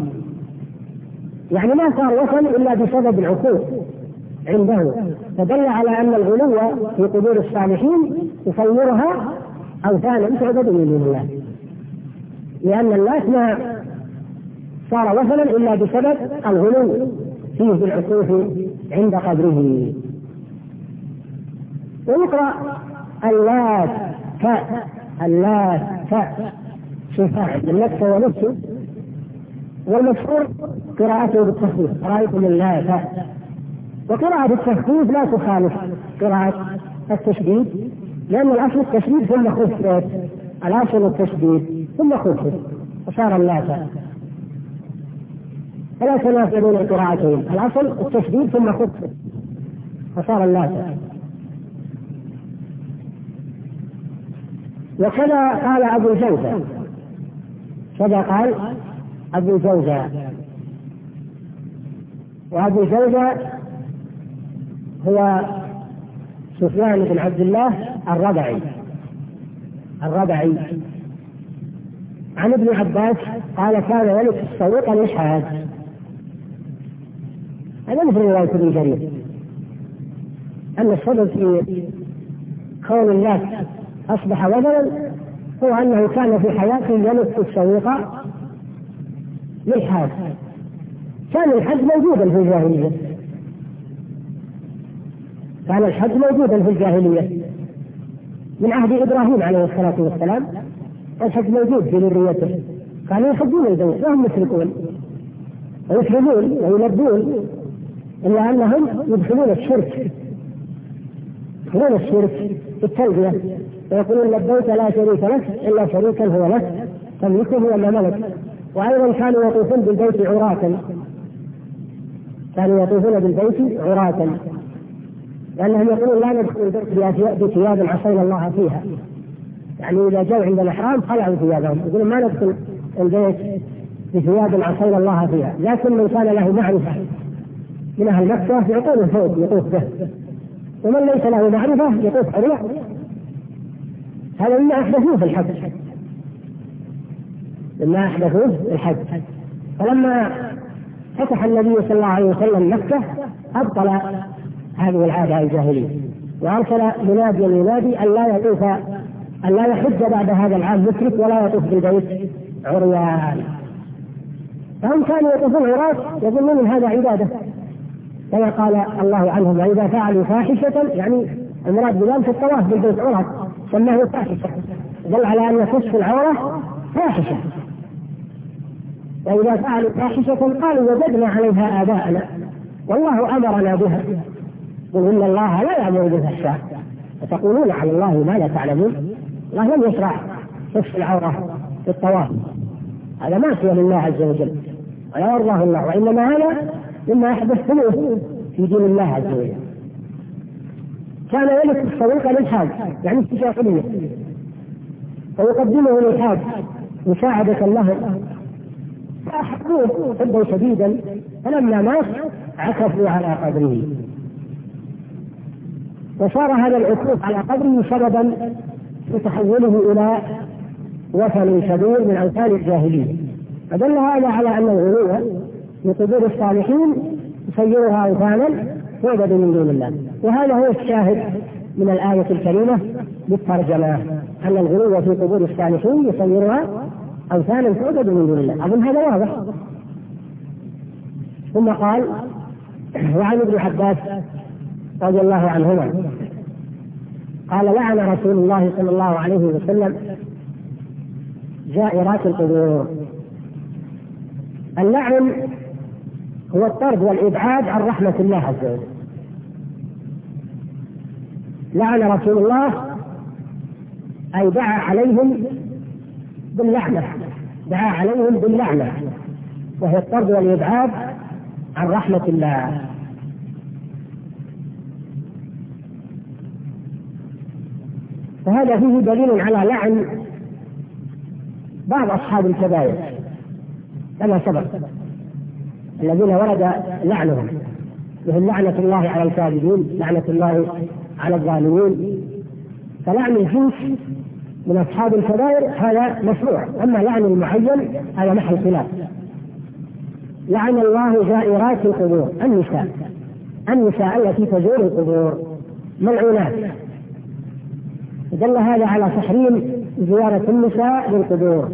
يعني ما صار وثن إلا بسبب العقوق عنده، فدل على أن الغلو في قبور الصالحين يصورها أوثانا تعبد من دون الله، لأن اللات ما صار وثنا إلا بسبب الغلو فيه بالعقوق عند قبره. ويقرأ اللات تاء، اللات تاء شفاعة النفس ونفسه، والمشهور قراءته بالتخفيف، رأيتم اللات. وقراءة التخفيف لا تخالف قراءة التشديد، لأن الأصل التشديد ثم خفف، الأصل التشديد ثم خفف وصار اللات، فلا تنافى بين قراءتين، الأصل التشديد ثم خفف وصار اللات. وكذا قال أبو الجوزة، كذا قال أبو الجوزة. وأبو الجوزة هو سفيان بن عبد الله الربعي الربعي عن ابن عباس قال كان يلك السويق الإشهاد. هذا مثل رواية ابن جرير أن السبب في كون الناس أصبح وثنا هو أنه كان في حياته يلك السويق للحاج. كان الحج موجودا في الجاهلية، كان الحج موجودا في الجاهلية من عهد إبراهيم عليه الصلاة والسلام، الحج موجود في ذريته، كانوا يحجون البيت وهم مشركون ويحرمون ويلبون، إلا أنهم يدخلون الشرك يدخلون الشرك في التلبية، ويقولون لبيك لا شريك لك إلا شريكا هو لك تملكه وما ملك. وأيضا كانوا يطوفون بالبيت عراة، كانوا يطوفون بالبيت عراة لأنهم يقولون لا ندخل البيت بثياب عصينا الله فيها، يعني إذا جاءوا عند الإحرام خلعوا ثيابهم، يقولون ما ندخل البيت بثياب عصينا الله فيها. لكن من كان له معرفة من أهل مكة يطوف فوق يطوف به، ومن ليس له معرفة يطوف حريع. هذا مما أحدثوه في الحج، مما أحدثوه في الحج. فلما فتح النبي صلى الله عليه وسلم مكة أبطل هذه العادة الجاهلية، وأرسل مناديا ينادي أن لا يطوف أن لا يحج بعد هذا العام مشرك ولا يطوف بالبيت عريان. فهم كانوا يطوفون عراة يظنون من هذا عبادة، كما قال الله عنهم وإذا فعلوا فاحشة، يعني المراد بذلك الطواف بالبيت عراة سماه فاحشة، دل على أن كشف العورة فاحشة. وإذا فعلوا فاحشة قالوا وجدنا عليها آباءنا والله أمرنا بها، قل إن الله لا يأمر بالفحشاء وتقولون على الله ما لا تعلمون. الله لم يشرع كشف العورة في الطواف، هذا معصية لله عز وجل ولا يرضاه الله، وإنما هذا مما يحدث في دين الله عز وجل. كان يلف الطريق للحاج يعني استشافية، ويقدمه للحاج مساعدة له، فأحبوه حبا شديدا، فلما مات عكفوا على قبره، وصار هذا العكوف على قبره سببا في تحوله إلى وثن كبير من أوثان الجاهلين. فدل هذا على أن الغلو في قبور الصالحين يصيرها أوثانا تعبد من دون الله. وهذا هو الشاهد من الآية الكريمة بالترجمة، أن الغلو في قبور الصالحين يصيرها أوثانا تعبد من دون الله. أظن هذا واضح. ثم قال: وعن ابن عباس رضي الله عنهما قال: لعن رسول الله صلى الله عليه وسلم زائرات القبور. اللعن هو الطرد والإبعاد عن رحمة الله عز وجل. لعن رسول الله أي دعا عليهم باللعنة، دعا عليهم باللعنة، وهي الطرد والإبعاد عن رحمة الله. فهذا فيه دليل على لعن بعض أصحاب الكبائر كما سبق، الذين ورد لعنهم، مثل لعنة الله على الكاذبين، لعنة الله على الظالمين. فلعن الجنس من أصحاب الكبائر هذا مشروع، أما لعن المعين هذا محل خلاف. لعن الله زائرات القبور، النساء النساء التي تزور القبور ملعونات. دل هذا على تحريم زيارة النساء للقبور،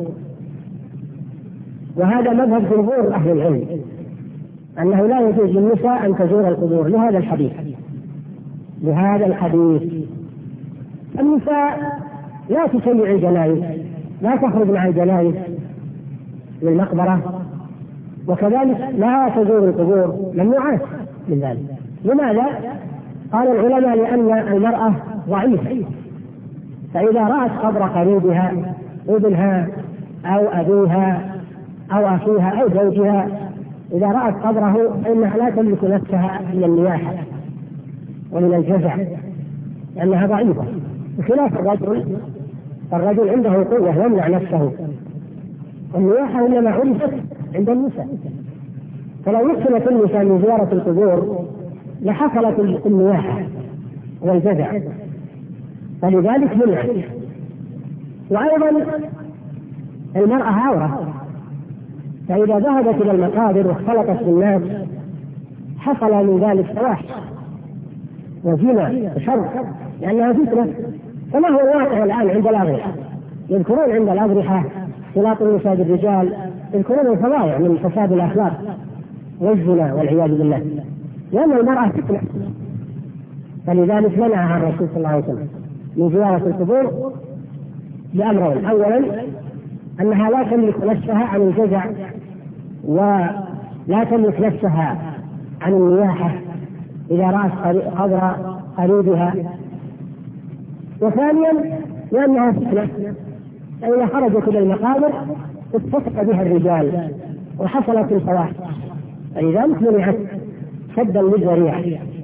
وهذا مذهب جمهور أهل العلم أنه لا يجوز للنساء أن تزور القبور لهذا الحديث لهذا الحديث النساء لا تشيع الجنائز، لا تخرج مع الجنائز للمقبرة، وكذلك لا تزور القبور، ممنوعات من ذلك. لماذا؟ قال العلماء: لأن المرأة ضعيفة، فإذا رأت قبر قريبها ابنها أو أبيها أو أخيها أو زوجها، إذا رأت قبره فإنها لا تملك نفسها من النياحة ومن الجزع، لأنها ضعيفة، بخلاف الرجل. الرجل عنده قوة يمنع نفسه، النياحة إنما عرفت عند النساء. فلو يحصلت النساء من زيارة القبور لحصلت النياحة والجزع، فلذلك منع. وأيضا المرأة عورة، فإذا ذهبت إلى المقابر واختلطت بالناس حصل من ذلك فواحش وزنا وشر، لأنها فتنة. فما هو الواقع الآن عند الأضرحة؟ يذكرون عند الأضرحة اختلاط النساء بالرجال، يذكرون الفظائع من فساد الأخلاق والزنا والعياذ بالله، لأن المرأة فتنة. فلذلك منعها الرسول صلى الله عليه وسلم من زيارة القبور لأمرين: أولا أنها لا تملك نفسها عن الجزع، ولا تملك نفسها عن النياحة إذا رأت قبر قريبها، وثانيا لأنها فتنة، فإذا خرجت إلى المقابر اتفق بها الرجال وحصلت الفواحش، فلذلك منعت سدا للذريعة.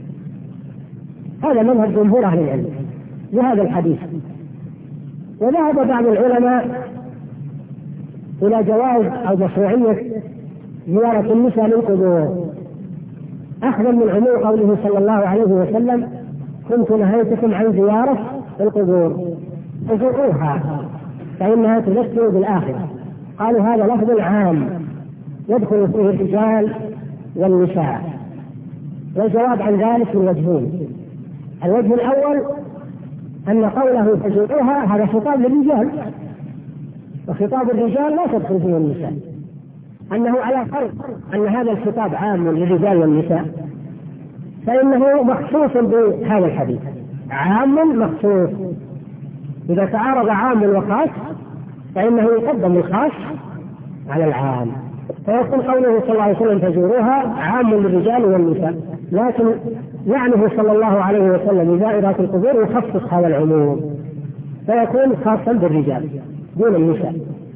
هذا منهج جمهور أهل العلم لهذا الحديث. وذهب بعض العلماء إلى جواز أو مشروعية زيارة النساء للقبور، أخذا من عموم قوله صلى الله عليه وسلم: كنت نهيتكم عن زيارة القبور فزوروها فإنها تذكر بالآخرة. قالوا هذا لفظ عام يدخل فيه الرجال والنساء. والجواب عن ذلك من وجهين: الوجه الأول أن قوله فزوروها هذا خطاب للرجال، وخطاب الرجال لا تدخل فيه النساء، أنه على فرض أن هذا الخطاب عام للرجال والنساء فإنه مخصوص بهذا الحديث، عام مخصوص. إذا تعارض عام وخاص فإنه يقدم الخاص على العام، فيكون قوله صلى الله عليه وسلم فزوروها عام للرجال والنساء، لكن لعنه صلى الله عليه وسلم لزائرات القبور يخصص هذا العموم فيكون خاصا بالرجال دون النساء.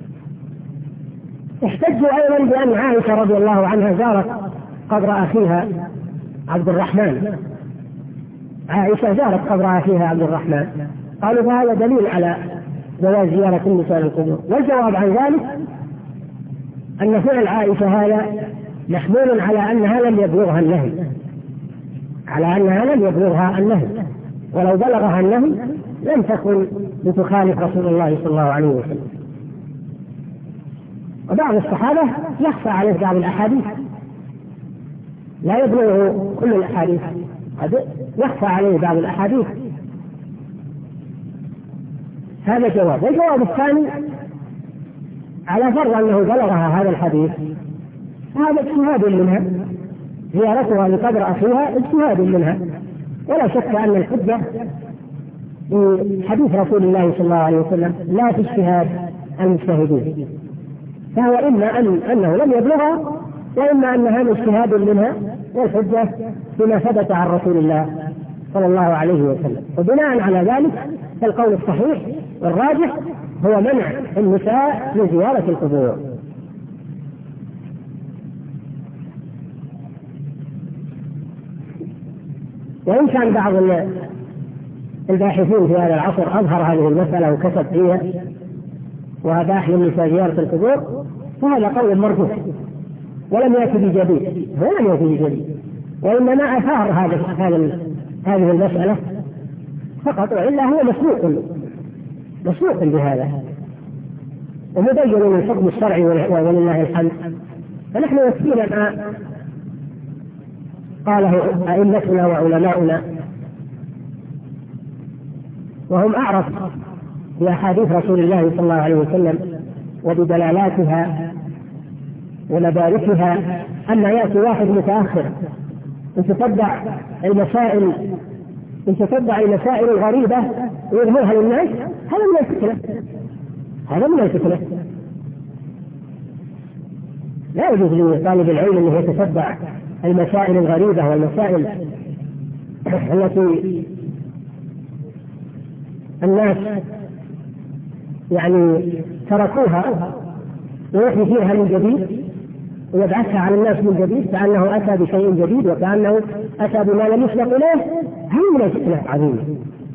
احتجوا أيضا بأن عائشة رضي الله عنها زارت قبر أخيها عبد الرحمن عائشة زارت قبر أخيها عبد الرحمن، قالوا فهذا دليل على جواز زيارة النساء للقبور. والجواب عن ذلك أن فعل عائشة هذا محمول على أنها لم يبلغها النهي، على أنها لم يبلغها النهي، ولو بلغها النهي لم تكن لتخالف رسول الله صلى الله عليه وسلم. وبعض الصحابة يخفى عليه بعض الأحاديث، لا يبلغه كل الأحاديث، يخفى عليه بعض الأحاديث. هذا جواب. والجواب الثاني على فرض أنه بلغها هذا الحديث، هذا اجتهاد منها، زيارتها لقبر أخيها اجتهاد منها، ولا شك أن الحجة بحديث رسول الله صلى الله عليه وسلم لا في اجتهاد المجتهدين، فهو إما أن أنه لم يبلغها، وإما أن هذا اجتهاد منها، والحجة بما ثبت عن رسول الله صلى الله عليه وسلم. وبناء على ذلك فالقول الصحيح والراجح هو منع النساء من زيارة القبور. وإن كان بعض الباحثين في هذا العصر أظهر هذه المسألة وكتب فيها وأباح للنساء زيارة القبور، فهذا قول مرجوح ولم يأتي بجديد، ولم يأتي بجديد، وإنما أثار هذا هذه المسألة فقط، وإلا هو مسبوق مسبوق بهذا ومبين من الحكم الشرعي ولله الحمد. فنحن يكفينا ما قاله أئمتنا وعلماؤنا، وهم أعرف بأحاديث رسول الله صلى الله عليه وسلم وبدلالاتها ومداركها. أما يأتي واحد متأخر يتتبع المسائل يتتبع المسائل الغريبة ويظهرها للناس، هذا من الفتنة، هذا من الفتنة. لا يجوز لطالب العلم أنه يتتبع المسائل الغريبة والمسائل التي الناس يعني تركوها ويحيي فيها من جديد ويبعثها على الناس من جديد، كأنه أتى بشيء جديد وكأنه أتى بما لم يسبق إليه. هذه من الفتنة عظيمة.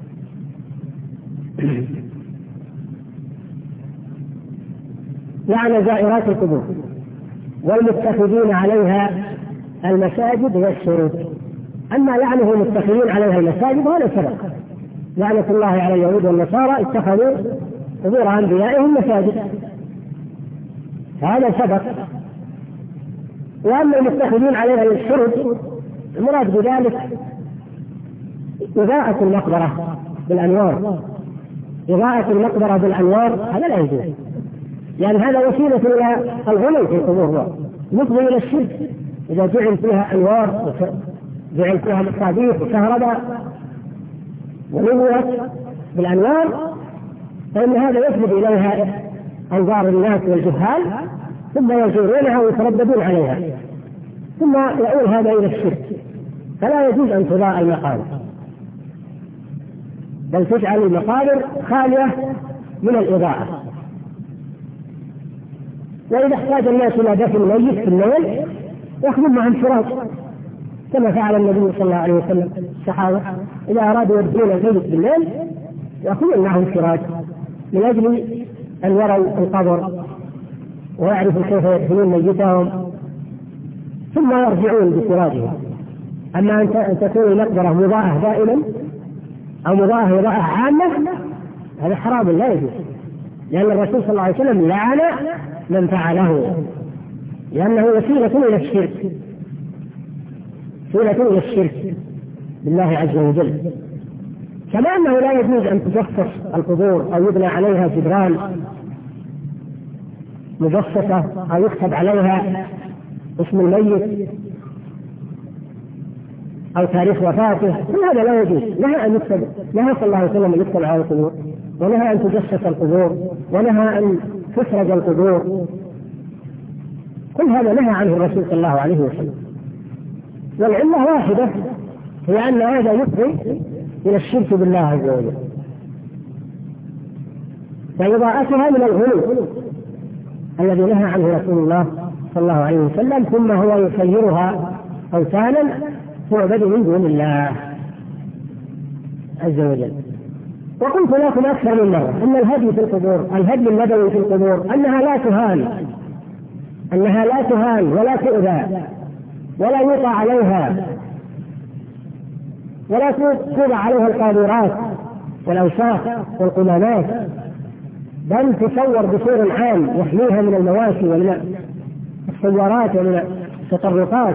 لعن زائرات القبور والمتخذين عليها المساجد والسرود. أما لعنه المتخذين عليها المساجد هذا سبق، لعنة الله على اليهود والنصارى اتخذوا قبور أنبيائهم مساجد، هذا سبق. وأما المتخذين عليها السرود المراد بذلك إضاءة المقبرة بالأنوار، إضاءة المقبرة بالأنوار هذا لا يجوز، يعني هذا وسيلة إلى الغلو في القبور، يفضي إلى الشرك. إذا جعل فيها أنوار وجعل فيها مصابيح وكهرباء ونورت بالأنوار فإن هذا يفضي إليها أنظار الناس والجهال، ثم يزورونها ويترددون عليها، ثم يؤول هذا إلى الشرك. فلا يجوز أن تضاء المقابر، بل تجعل المقابر خالية من الإضاءة. وإذا احتاج الناس إلى دفن ميت في الليل يأخذون معهم سراج، كما فعل النبي صلى الله عليه وسلم. الصحابة إذا أرادوا يدفنون الميت بالليل يأخذون معهم سراج من أجل أن يروا القبر ويعرفوا كيف يدفنون ميتهم ثم يرجعون بسراجهم. أما أن تكون المقبرة مضاءة دائما أو مضاءة إضاءة عامة هذا حرام لا يجوز، لأن الرسول صلى الله عليه وسلم لعن من فعله، لأنه وسيلة إلى الشرك، وسيلة إلى الشرك بالله عز وجل. كما أنه لا يجوز أن تجسس القبور أو يبنى عليها جدران مجسسة أو يكتب عليها اسم الميت أو تاريخ وفاته، كل هذا لا يجوز. نهى أن يكتب، نهى صلى الله عليه وسلم أن يكتب على القبور، ونهى أن تجسس القبور، ونهى أن تسرج القبور، كل هذا نهى عنه الرسول صلى الله عليه وسلم. والعلة واحدة، هي أن هذا يفضي إلى الشرك بالله عز وجل، فإضاءتها من الغلو الذي نهى عنه رسول الله صلى الله عليه وسلم، ثم هو يسيرها أوثانا تعبد من دون الله. عز وجل. وقلت لكم أكثر من مرة أن الهدي في القبور، الهدي النبوي في القبور، أنها لا تهان، أنها لا تهان ولا تؤذى ولا يوقع عليها ولا توضع عليها القاذورات والأوساخ والقمامات، بل تصور بصور عام يحميها من المواشي ومن السيارات ومن التطرقات،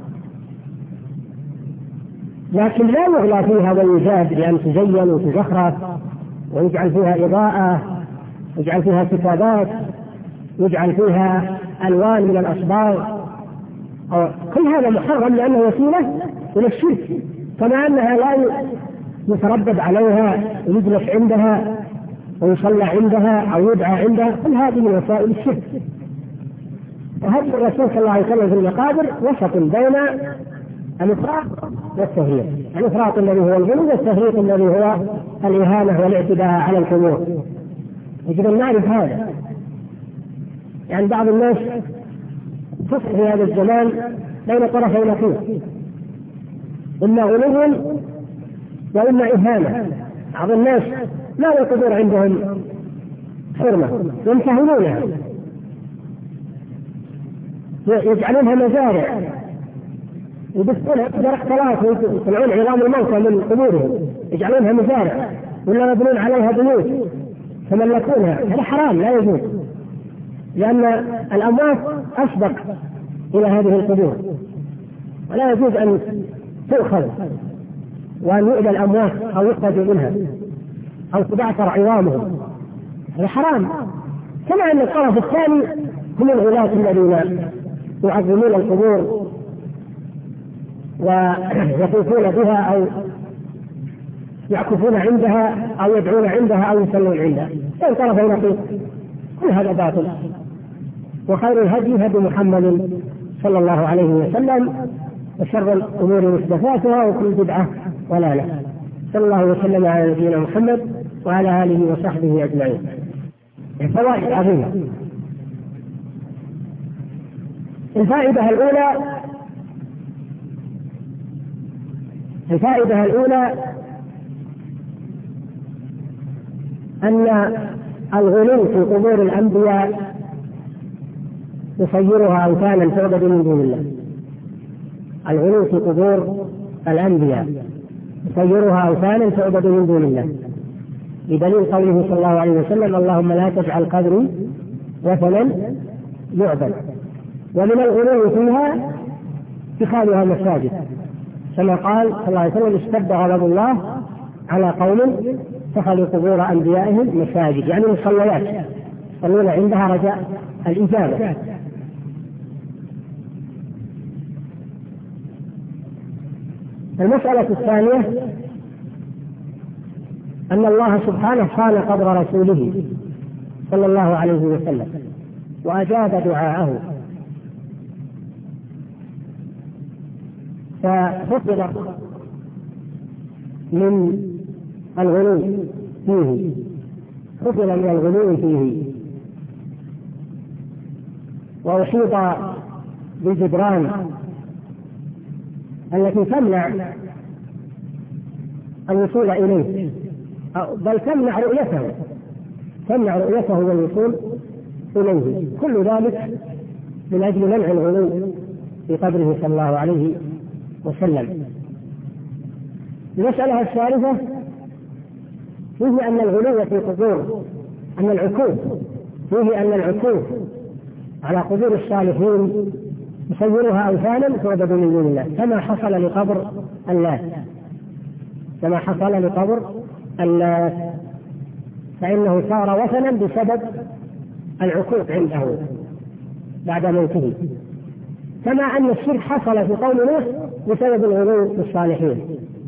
لكن لا يغلى فيها ويزاد بأن تزين وتزخرف ويجعل فيها إضاءة، يجعل فيها كتابات، يجعل فيها ألوان من الأصباغ، كل هذا محرم لأنه وسيلة إلى الشرك، كما أنها لا يتردد عليها ويجلس عندها ويصلى عندها أو يدعى عندها، كل هذه من وسائل الشرك. وهدي الرسول صلى الله عليه وسلم في المقابر وسط بين الإفراط والتفريط، الإفراط الذي هو الغلو والتفريط الذي هو الإهانة والاعتداء على القبور. يجب أن نعرف هذا. يعني بعض الناس تصل في هذا الزمان بين طرفي نقيض، إما غلو وإما إهانة. بعض الناس لا القبور عندهم حرمة يمتهنونها، يجعلونها مزارع، يدفونها درق ثلاث ويطلعون عظام الموتى من قبورهم، يجعلونها مزارع ولا يبنون عليها بيوت تملكونها. هذا حرام لا يجوز، لأن الأموات أسبق إلى هذه القبور، ولا يجوز أن تؤخذ وأن يؤذى الأموات أو يخرج منها أو تبعثر عظامهم، هذا حرام. كما أن الطرف الثاني هم الغلاة الذين يعظمون القبور ويطوفون بها أو يعكفون عندها أو يدعون عندها أو يصلون عندها، كل طرف نقيض، كل هذا باطل. وخير الهدي هدي محمد صلى الله عليه وسلم، وشر الأمور محدثاتها، وكل بدعة ضلالة. صلى الله وسلم على نبينا محمد وعلى آله وصحبه أجمعين. فوائد عظيمة. الفائدة الأولى الفائدة الأولى أن الغلو في قبور الأنبياء يصيرها أوثانا تعبد من دون الله. الغلو في قبور الأنبياء يصيرها أوثانا تعبد من دون الله، بدليل قوله صلى الله عليه وسلم: اللهم لا تجعل قبري وثنا يعبد. ومن الغلو فيها اتخاذها مساجد، كما قال صلى الله عليه وسلم: اشتد غضب الله على قوم اتخذوا قبور أنبيائهم مساجد، يعني مصليات يصلون عندها رجاء الإجابة. المسألة الثانية أن الله سبحانه صان قبر رسوله صلى الله عليه وسلم وأجاب دعاءه، فحفظ من الغلو فيه، حفظ من الغلو فيه، وأحيط بالجدران التي تمنع الوصول إليه، بل تمنع رؤيته تمنع رؤيته والوصول إليه، كل ذلك من أجل منع الغلو في قبره صلى الله عليه وسلم. المسألة الثالثة فيه أن الغلو في قبور أن العكوف فيه أن العكوف على قبور الصالحين يصورها أوثانا تعبد من دون الله، كما حصل لقبر اللات كما حصل لقبر اللات فإنه صار وثنا بسبب العكوف عنده بعد موته، كما أن الشرك حصل في قوم نوح بسبب الغلو في الصالحين.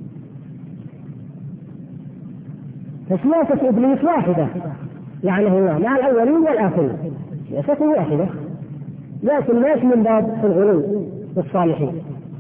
فسياسة إبليس واحدة لعنه الله مع الأولين والآخرين، سياسة واحدة، لكن الناس من باب الغلو في الصالحين.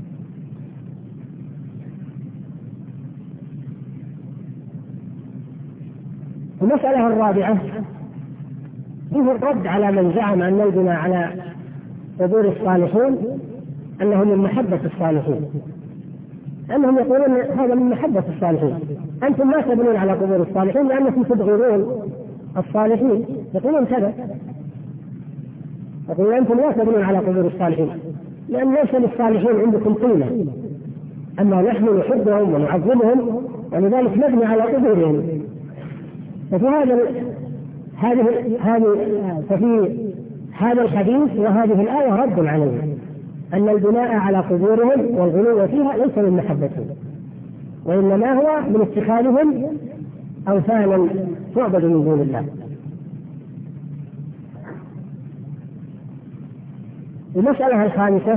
المسألة الرابعة فيه الرد على من زعم أن البناء على قبور الصالحين أنه من محبة الصالحين، أنهم يقولون هذا من محبة الصالحين، أنتم ما تبنون على قبور الصالحين لأنكم تبغضون الصالحين، يقولون كذا، يقولون أنتم لا تبنون على قبور الصالحين لأن ليس للصالحين عندكم قيمة، أما نحن نحبهم ونعظمهم ولذلك نبني على قبورهم. ففي هذا هذه هذه ففي هذا الحديث وهذه الآية رد عليه أن البناء على قبورهم والغلو فيها ليس من محبتهم، وإنما هو من اتخاذهم أوثانا تعبد من دون الله. المسألة الخامسة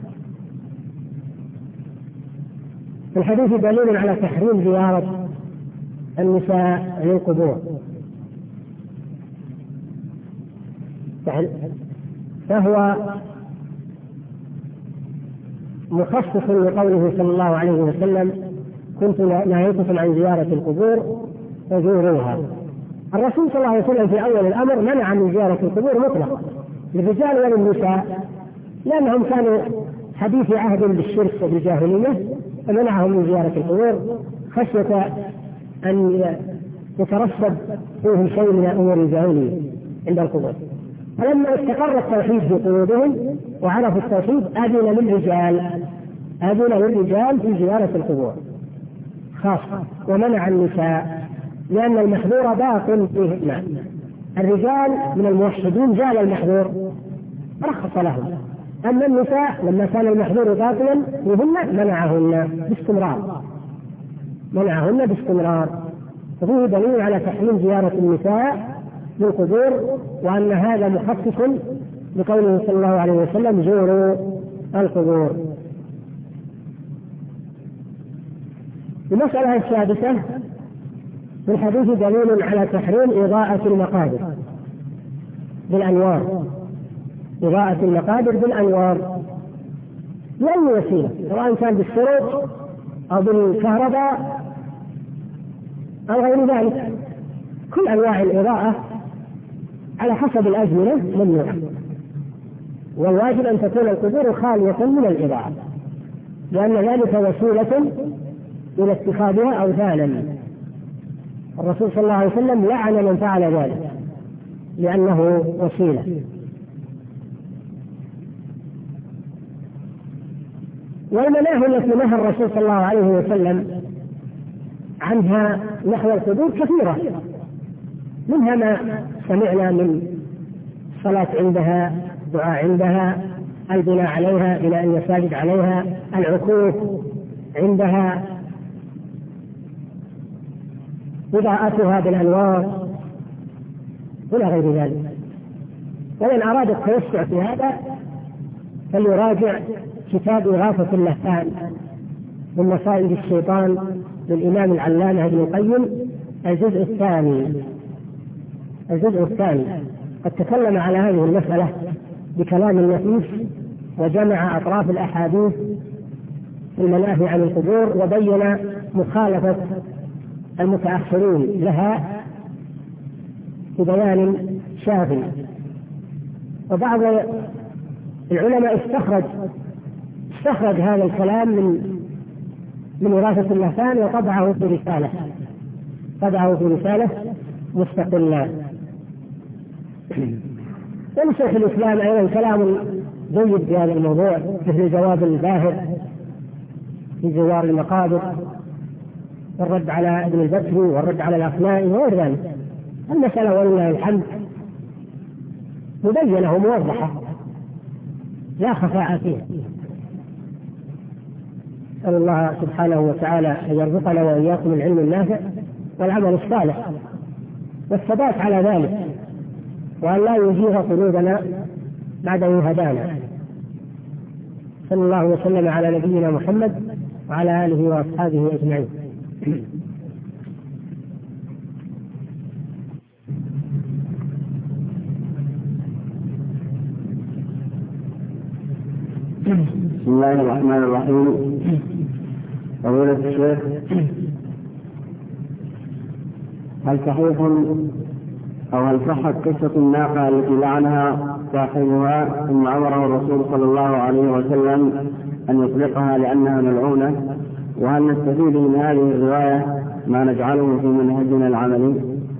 في الحديث دليل على تحريم زيارة النساء للقبور، فهو مخصص لقوله صلى الله عليه وسلم كنت نهيتكم عن زيارة القبور فزوروها. الرسول صلى الله عليه وسلم في أول الأمر منع من زيارة القبور مطلقا للرجال وللنساء لأنهم كانوا حديث عهد بالشرك وبالجاهلية، فمنعهم من زيارة القبور خشية أن يترسب فيهم شيء من أمور الجاهلية عند القبور. فلما استقر التوحيد في قلوبهم وعرفوا التوحيد أذن للرجال أذن للرجال في زيارة القبور خاصة، ومنع النساء لأن المحظور باق فيهن. الرجال من الموحدين جاء المحظور رخص لهم، أما النساء لما كان المحظور باطلا فيهن منعهن باستمرار منعهن باستمرار ففيه دليل على تحريم زيارة النساء للقبور، وأن هذا مخصص بقوله صلى الله عليه وسلم زوروا القبور. المسألة السادسة في الحديث دليل على تحريم إضاءة المقابر بالأنوار إضاءة المقابر بالأنوار بأي وسيلة، سواء كان بالسرج أو بالكهرباء أو غير ذلك، كل أنواع الإضاءة على حسب الأزمنة ممنوعة، والواجب أن تكون القبور خالية من الإضاءة لأن ذلك وسيلة إلى اتخاذها أوثانا. الرسول صلى الله عليه وسلم لعن من فعل ذلك لأنه وسيلة. والمناهي التي نهى الرسول صلى الله عليه وسلم عنها نحو القبور كثيرة، منها ما سمعنا من الصلاة عندها، الدعاء عندها، البناء عليها، بناء المساجد عليها، العكوف عندها، إضاءتها بالأنوار إلى غير ذلك. ومن أراد التوسع في هذا فليراجع كتاب إغاثة اللهفان من مصائد الشيطان للإمام العلامة ابن القيم الجزء الثاني الجزء الثاني قد تكلم على هذه المسألة بكلام لطيف وجمع أطراف الأحاديث في المناهي عن القبور وبين مخالفة المتأخرين لها ببيان شافي. وبعض العلماء استخرج استخرج هذا الكلام من من إغاثة اللهفان وطبعه في رسالة طبعه في رسالة مستقلة. ولشيخ الإسلام أيضا كلام جيد في هذا الموضوع مثل جواب الباهر في زوار المقابر والرد على ابن البكري والرد على الأخنائي وغير ذلك. المسألة ولله الحمد مبينة وموضحة لا خفاء فيها. أسأل الله سبحانه وتعالى أن يرزقنا وإياكم العلم النافع والعمل الصالح والثبات على ذلك، وأن لا يزيغ قلوبنا بعد أن هدانا. صلى الله وسلم على نبينا محمد وعلى آله وأصحابه أجمعين. بسم الله الرحمن الرحيم. فضيلة الشيخ، هل صحيح أو هل صحت قصة الناقة التي لعنها صاحبها ثم أمره الرسول صلى الله عليه وسلم أن يطلقها لأنها ملعونة، وهل نستفيد من هذه الرواية ما نجعله في منهجنا العملي؟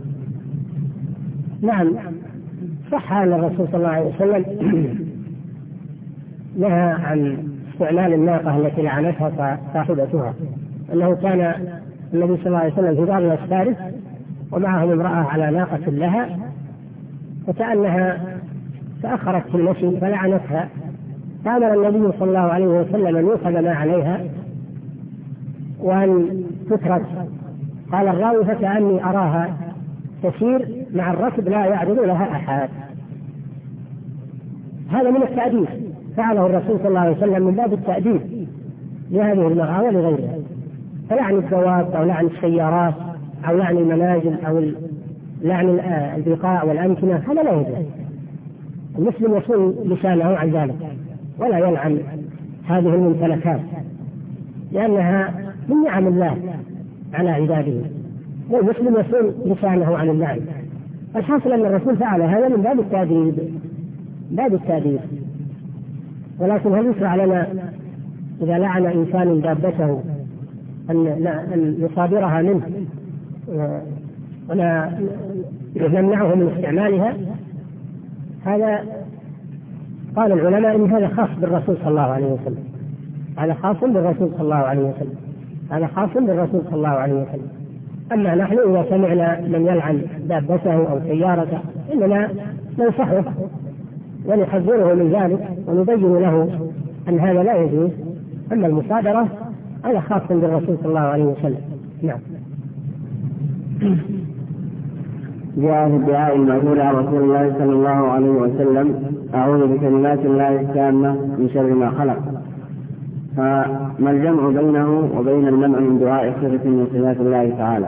نعم، صح أن الرسول صلى الله عليه وسلم نهى عن استعمال الناقة التي لعنتها صاحبتها، أنه كان النبي صلى الله عليه وسلم في بعض الأسفار ومعهم امرأة على ناقة لها، وكأنها تأخرت في المشي فلعنتها، فأمر النبي صلى الله عليه وسلم أن يؤخذ ما عليها وأن تترك. قال الراوي: فكأني أراها تسير مع الركب لا يعرض لها أحد. هذا من التأديب، فعله الرسول صلى الله عليه وسلم من باب التأديب لهذه المرأة ولغيرها. فلعن الدواب أو لعن السيارات أو لعن المنازل أو لعن البقاع والأمكنة هذا لا يجوز. المسلم يصون لسانه عن ذلك ولا يلعن هذه الممتلكات، لأنها من نعم الله على عباده، والمسلم يصون لسانه عن اللعن. الحاصل أن الرسول فعل هذا من باب التأديب، باب التأديب. ولكن هل يشرع لنا إذا لعن إنسان دابته أن يصادرها منه ولا نمنعه من استعمالها؟ هذا قال العلماء إن هذا خاص بالرسول صلى الله عليه وسلم، هذا خاص بالرسول صلى الله عليه وسلم، هذا خاص بالرسول صلى الله عليه وسلم. أما نحن إذا سمعنا من يلعن دابته أو سيارته إننا ننصحه ونحذره من ذلك ونبين له أن هذا لا يجوز. أما المصادرة هذا خاص بالرسول صلى الله عليه وسلم. نعم. جاء في الدعاء المأثور عن رسول الله صلى الله عليه وسلم: أعوذ بكلمات الله التامة من شر ما خلق. فما الجمع بينه وبين المنع من دعاء صفة من صفات الله تعالى؟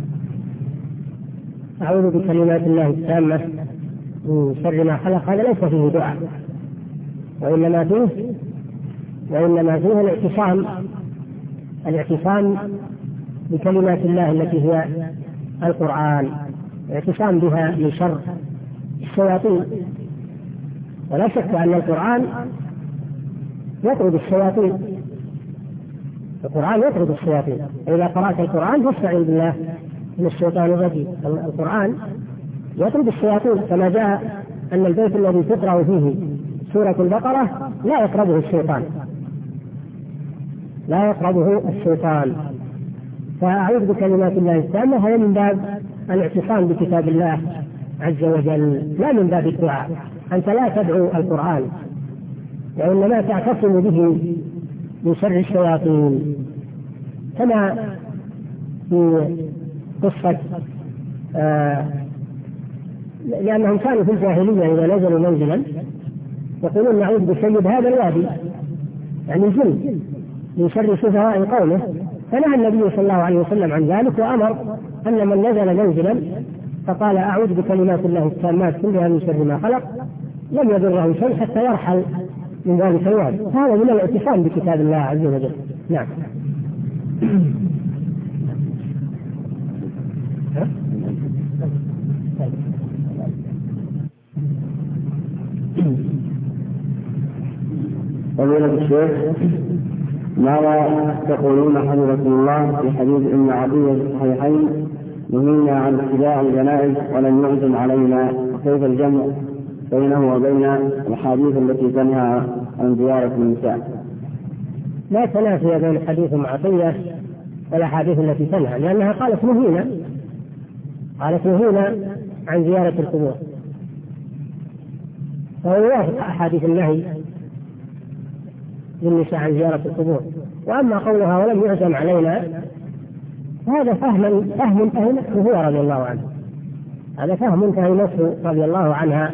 أعوذ بكلمات الله التامة من شر ما خلق هذا ليس فيه دعاء، وإنما فيه وإنما فيه الاعتصام الاعتصام بكلمات الله التي هي القرآن، الاعتصام بها من شر الشياطين. ولا شك أن القرآن يطرد الشياطين، القرآن يطرد الشياطين. إذا قرأت القرآن فاستعذ بالله من الشيطان الرجيم. القرآن يطرد الشياطين، كما جاء أن البيت الذي تقرأ فيه سورة البقرة لا يقربه الشيطان، لا يقربه الشيطان. فأعوذ بكلمات الله التامة هذا من باب الاعتصام بكتاب الله عز وجل، لا من باب الدعاء. أنت لا تدعو القرآن، وإنما تعتصم به من شر الشياطين، كما في قصة آه لأنهم كانوا في الجاهلية إذا نزلوا منزلا يقولون نعوذ بسيد هذا الوادي، يعني الجن، من شر سفهاء قومه. فنهى النبي صلى الله عليه وسلم عن ذلك، وأمر أن من نزل منزلا فقال أعوذ بكلمات الله التامات كلها من شر ما خلق لم يضره شيء حتى يرحل من ذلك الوادي. هذا من الاعتصام بكتاب الله عز وجل. نعم. فضيلة الشيخ، ماذا تقولون حفظكم الله في حديث ابن عطية في الصحيحين: نهينا عن اتباع الجنائز ولم يعزم علينا؟ وكيف الجمع بينه وبين الحديث التي تنهى عن زيارة النساء؟ لا تنافي بين حديث ابن عطية والأحاديث التي تنهى، لأنها قالت نهينا قالت نهينا عن زيارة القبور، فهو يوافق أحاديث النهي للنساء عن زيارة القبور. وأما قولها ولم يعزم علينا هذا فهم فهم فهمته هو رضي الله عنه، هذا فهم فهمته رضي الله عنها،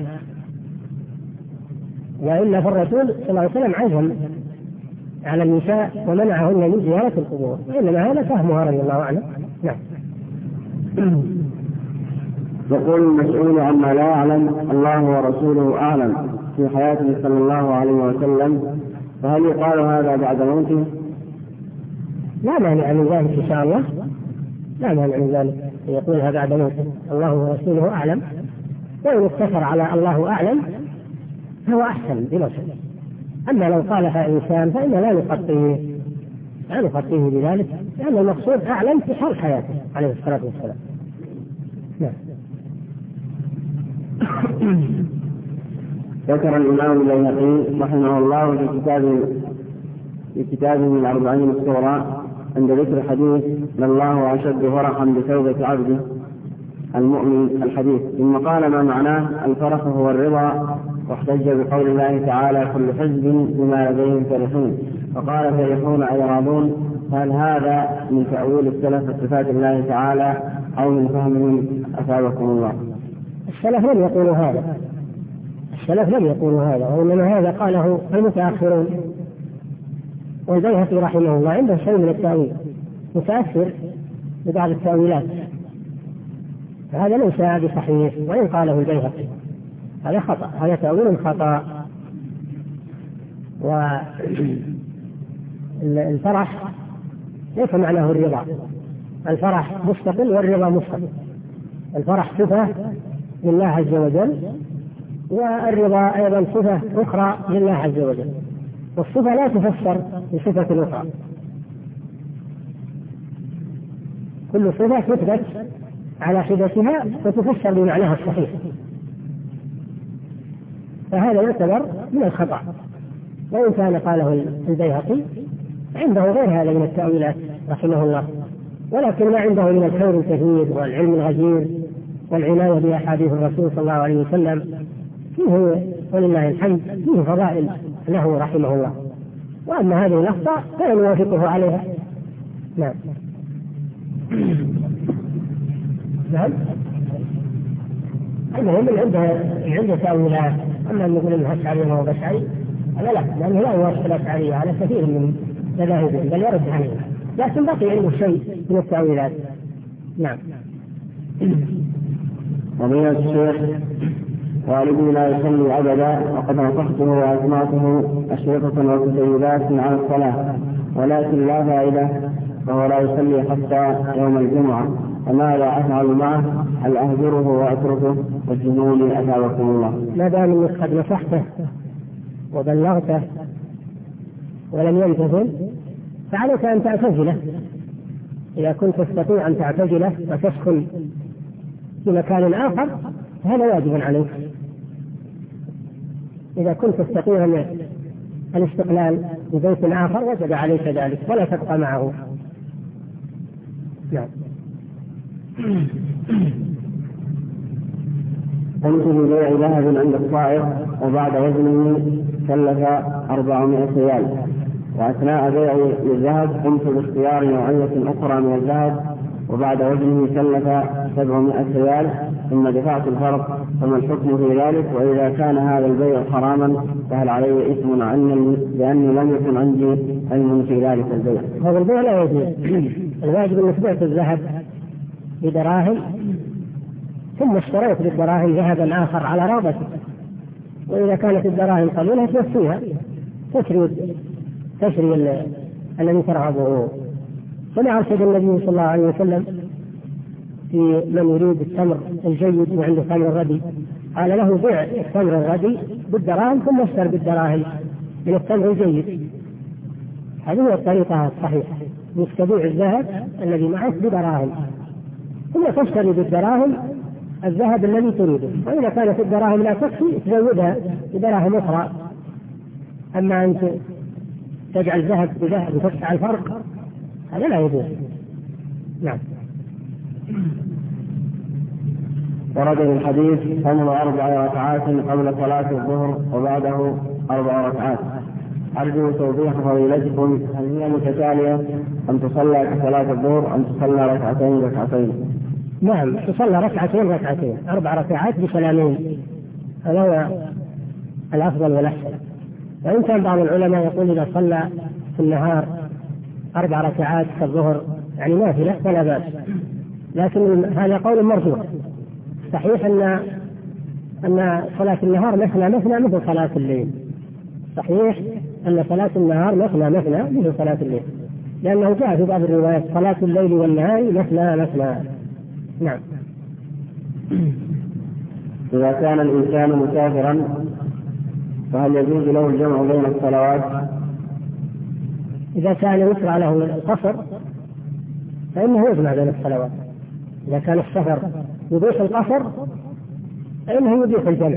وإلا فالرسول صلى الله عليه وسلم عزم على النساء ومنعهن من زيارة القبور، إنما هذا فهمها رضي الله عنه. نعم. يقول المسؤول عما لا يعلم الله ورسوله أعلم في حياته صلى الله عليه وسلم، فهل يقال هذا بعد موته؟ لا مانع من ذلك إن شاء الله، لا مانع من ذلك يقولها بعد موته الله ورسوله أعلم، وإن اقتصر على الله أعلم فهو أحسن بنفسه. أما لو قالها إنسان فإن لا نقطعه لا نخطيه بذلك، لأن المقصود أعلم في حال حياته عليه الصلاة والسلام. نعم. ذكر الإمام البيهقي رحمه الله في كتابه في كتابه الأربعين الصغرى عند ذكر حديث لله أشد فرحا بتوبة عبده المؤمن الحديث، ثم قال ما معناه الفرح هو الرضا، واحتج بقول الله تعالى كل حزب بما لديهم فرحون، فقال فرحون أي راضون. هل هذا من تأويل السلف صفات الله تعالى أو من فهمهم أثابكم الله؟ السلف لم يقولوا هذا، السلف لم يقولوا هذا، وإنما هذا قاله المتأخرون، والبيهقي رحمه الله عنده شيء من التأويل، متأثر ببعض التأويلات، فهذا ليس بصحيح وإن قاله البيهقي، هذا خطأ، هذا تأويل خطأ. والفرح ليس معناه الرضا، الفرح مستقل والرضا مستقل، الفرح صفة لله عز وجل، والرضا أيضا صفة أخرى لله عز وجل، والصفة لا تفسر بصفة أخرى، كل صفة تثبت على حدتها وتفسر بمعناها الصحيح، فهذا يعتبر من الخطأ، وإن كان قاله البيهقي عنده غير هذا من التأويلات رحمه الله، ولكن ما عنده من الخير الكثير والعلم الغزير والعناية بأحاديث الرسول صلى الله عليه وسلم فيه ولله الحمد فيه فضائل له رحمه الله، وأما هذه الأخطاء فلا نوافقه عليها. نعم. نعم. المهم اللي عنده عنده تأويلات، أما أن نقول إنه أشعري وهو بشعري هذا لا، لأنه لا يوافق الأشعرية على كثير من مذاهبهم بل يرد عليها، لكن بقي عنده شيء من التأويلات. نعم. ومن الشيخ والدي لا يصلي أبدا، وقد نصحته وأسمعته أشرطة وكتيبات على الصلاة، ولكن لا فائدة، فهو لا يصلي حتى يوم الجمعة، فماذا أفعل معه؟ هل أهجره وأتركه؟ وجهوني أثابكم الله. ما دام أنك قد نصحته وبلغته ولم يمتثل فعليك أن تعتزله، إذا كنت تستطيع أن تعتزله وتسكن في مكان آخر هذا واجب عليك، إذا كنت تستطيع الاستقلال ببيت آخر وجب عليك ذلك ولا تبقى معه. نعم. قمت ببيع ذهب عند الطائف، وبعد وزنه كلف أربعمائة ريال، وأثناء بيع الذهب قمت باختيار نوعية أخرى من الذهب، وبعد وزنه كلف سبعمائة ريال، ثم دفعت الفرق، فما الحكم في ذلك؟ وإذا كان هذا البيع حراما فهل علي إثم عني لأني لم يكن عندي علم في ذلك البيع؟ هذا البيع لا يجوز، الواجب أن تبيع الذهب بدراهم ثم اشتريت بالدراهم ذهبا آخر على رغبتك، وإذا كانت الدراهم قليلة توفيها تشري تشري الذي ترغبه. كما أرشد النبي صلى الله عليه وسلم في من يريد التمر الجيد وعنده تمر الردي، قال له بيع التمر الردي بالدراهم ثم اشتر بالدراهم من التمر الجيد. هذه هي الطريقة الصحيحة، تبيع الذهب الذي معك بدراهم ثم تشتري بالدراهم الذهب الذي تريده، وإذا كانت الدراهم لا تكفي تزودها بدراهم أخرى. أما أن تجعل ذهب بذهب وتدفع الفرق هذا لا يجوز. نعم. ورد في الحديث صلى أربع ركعات قبل صلاة الظهر وبعده أربع ركعات، أرجو توضيح فضيلتكم، هل هي متتالية أم تصلى كصلاة الظهر أم تصلى ركعتين ركعتين؟ نعم، تصلى ركعتين ركعتين أربع ركعات بسلامين، هذا هو الأفضل والأحسن. وإن كان بعض العلماء يقول إذا صلى في النهار أربع ركعات كالظهر يعني نافلة فلا بأس، لكن هذا قول مرجوح. صحيح أن أن صلاة النهار مثنى مثنى مثل صلاة الليل، صحيح أن صلاة النهار مثنى مثنى مثل صلاة الليل، لأنه جاء في بعض الروايات صلاة الليل والنهار مثنى مثنى. نعم. إذا كان الإنسان مسافرا فهل يجوز له الجمع بين الصلوات؟ إذا كان يشرع له القصر فإنه يجمع بين الصلوات. إذا كان السفر يبيح القصر فإنه يبيح الجمع،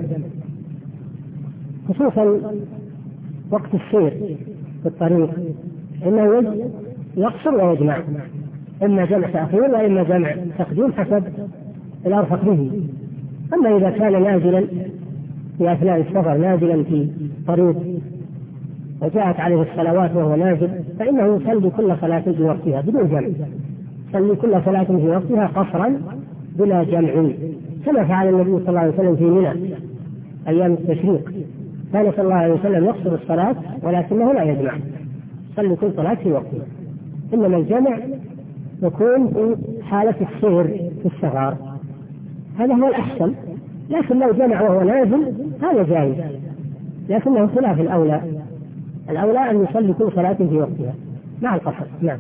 خصوصا وقت السير في الطريق إنه يقصر ويجمع، إما جمع تأخير وإما جمع تقديم حسب الأرفق به. أما إذا كان نازلا في أثناء السفر، نازلا في طريق وجاءت عليه الصلوات وهو نازل، فإنه يصلي كل صلاة في وقتها بدون جمع، يصلي كل صلاة في وقتها قصرا بلا جمع، كما فعل النبي صلى الله عليه وسلم في منى أيام التشريق، كان صلى الله عليه وسلم يقصر الصلاة ولكنه لا يجمع، يصلي كل صلاة في وقتها. إنما الجمع يكون في حالة السير في السفر، هذا هو الأحسن، لكن لو جمع وهو نازل هذا جائز، لكنه خلاف الأولى، الأولى أن يصلي كل صلاة في وقتها مع القصر. نعم.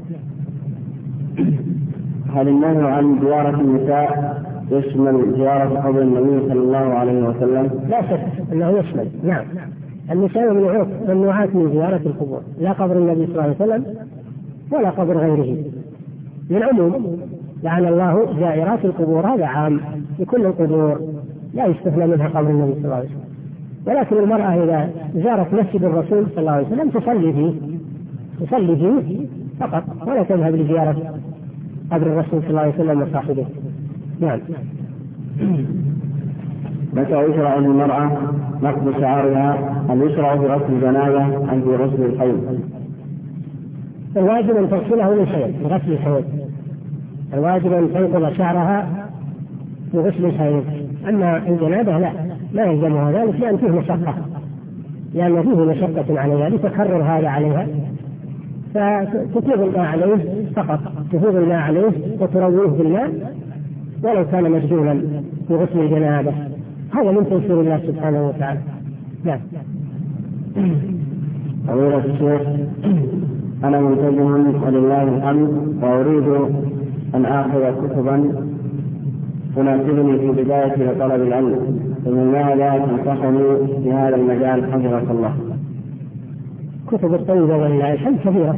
هل النهي عن زيارة النساء يشمل زيارة قبر النبي صلى الله عليه وسلم؟ لا شك أنه يشمل، نعم. النساء ممنوعات من زيارة القبور، لا قبر النبي صلى الله عليه وسلم ولا قبر غيره، للعموم لعن الله زائرات القبور، هذا عام لكل القبور لا يستثنى منها قبر النبي صلى الله عليه وسلم. ولكن المرأة إذا زارت مسجد الرسول صلى الله عليه وسلم تصلي فيه تصلي فيه فقط، ولا تذهب لزيارة قبر الرسول صلى الله عليه وسلم وصاحبه. نعم. متى يشرع للمرأة نقض شعرها؟ هل يشرع في غسل الجنابة أم في غسل الحيض؟ الواجب أن تغسله من حيض، من غسل الحيض، الواجب أن تنقض شعرها في غسل الحيض. أما الجنابة لا، لا يلزمها ذلك، لأن فيه مشقة، لأن فيه مشقة عليها لتكرر هذا عليها، فتفيض الماء عليه فقط، تفيض الماء عليه وترويه بالماء ولو كان مشغولا في غسل الجنابة، هذا من تيسير الله سبحانه وتعالى. نعم. فضيلة الشيخ، أنا ملتزم ولله الحمد، وأريد أن آخذ كتبا تناسبني في بداية طلب العلم، فمن ماذا تنصحني في هذا المجال حفظك الله؟ كتب الطيبة ولله الحمد كثيرة،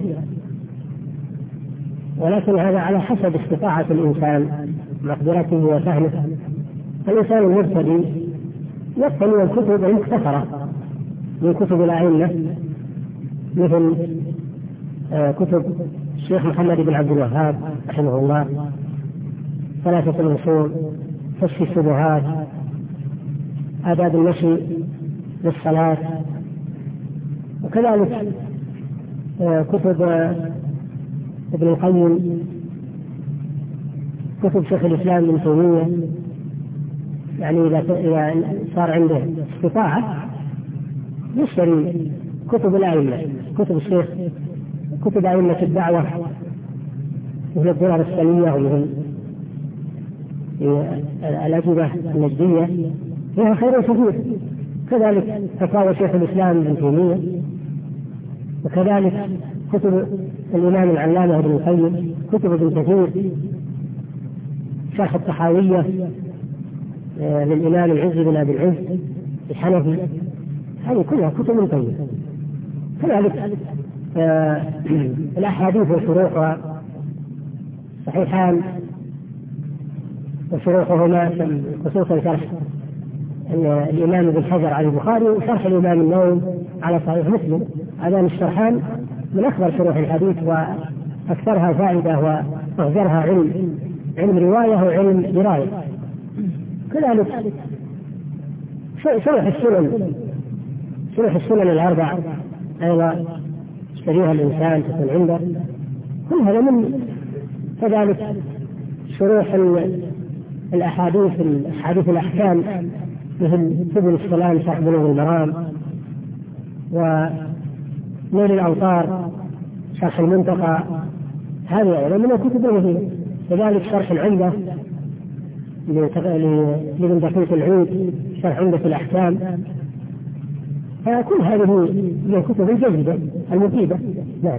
ولكن هذا على حسب استطاعة الإنسان مقدرته وفهمه. الإنسان المبتدئ يقتني الكتب المختصرة من كتب الأئمة، مثل آه كتب الشيخ محمد بن عبد الوهاب رحمه الله، ثلاثة الأصول، كشف الشبهات، آداب المشي للصلاة، وكذلك آه كتب آه ابن القيم، كتب شيخ الإسلام ابن تيمية. يعني إذا صار عنده استطاعة يشتري كتب الأئمة، كتب الشيخ، كتب أئمة الدعوة مثل الدرر السنية ومثل الأجوبة النجدية، فيها خير كثير. كذلك فتاوى شيخ الإسلام ابن تيمية، وكذلك كتب الإمام العلامة ابن القيم، كتب ابن كثير، شرح الطحاوية للإمام العز بن أبي العز الحنفي، هذه كلها كتب طيبة. كذلك آه الأحاديث وشروحها صحيحان وشروحهما، خصوصا شرح الإمام ابن حجر على البخاري وشرح الإمام النووي على صحيح مسلم، هذان الشرحان من أكبر شروح الحديث وأكثرها فائدة وأغزرها علم، علم رواية وعلم دراية. كذلك شرح السنن، شرح السنن الأربع أيضا يشتريها الإنسان تكون عنده، كل هذا من. كذلك شروح الأحاديث، الأحاديث الأحكام مثل سبل السلام شرح بلوغ المرام، ونيل الأوطار شرح المنتقى، هذه أيضا من الكتب المهمة. كذلك شرح العمدة لابن دقيق العود، شرح عمدة الأحكام، فكل هذه من الكتب الجيدة المفيدة. نعم.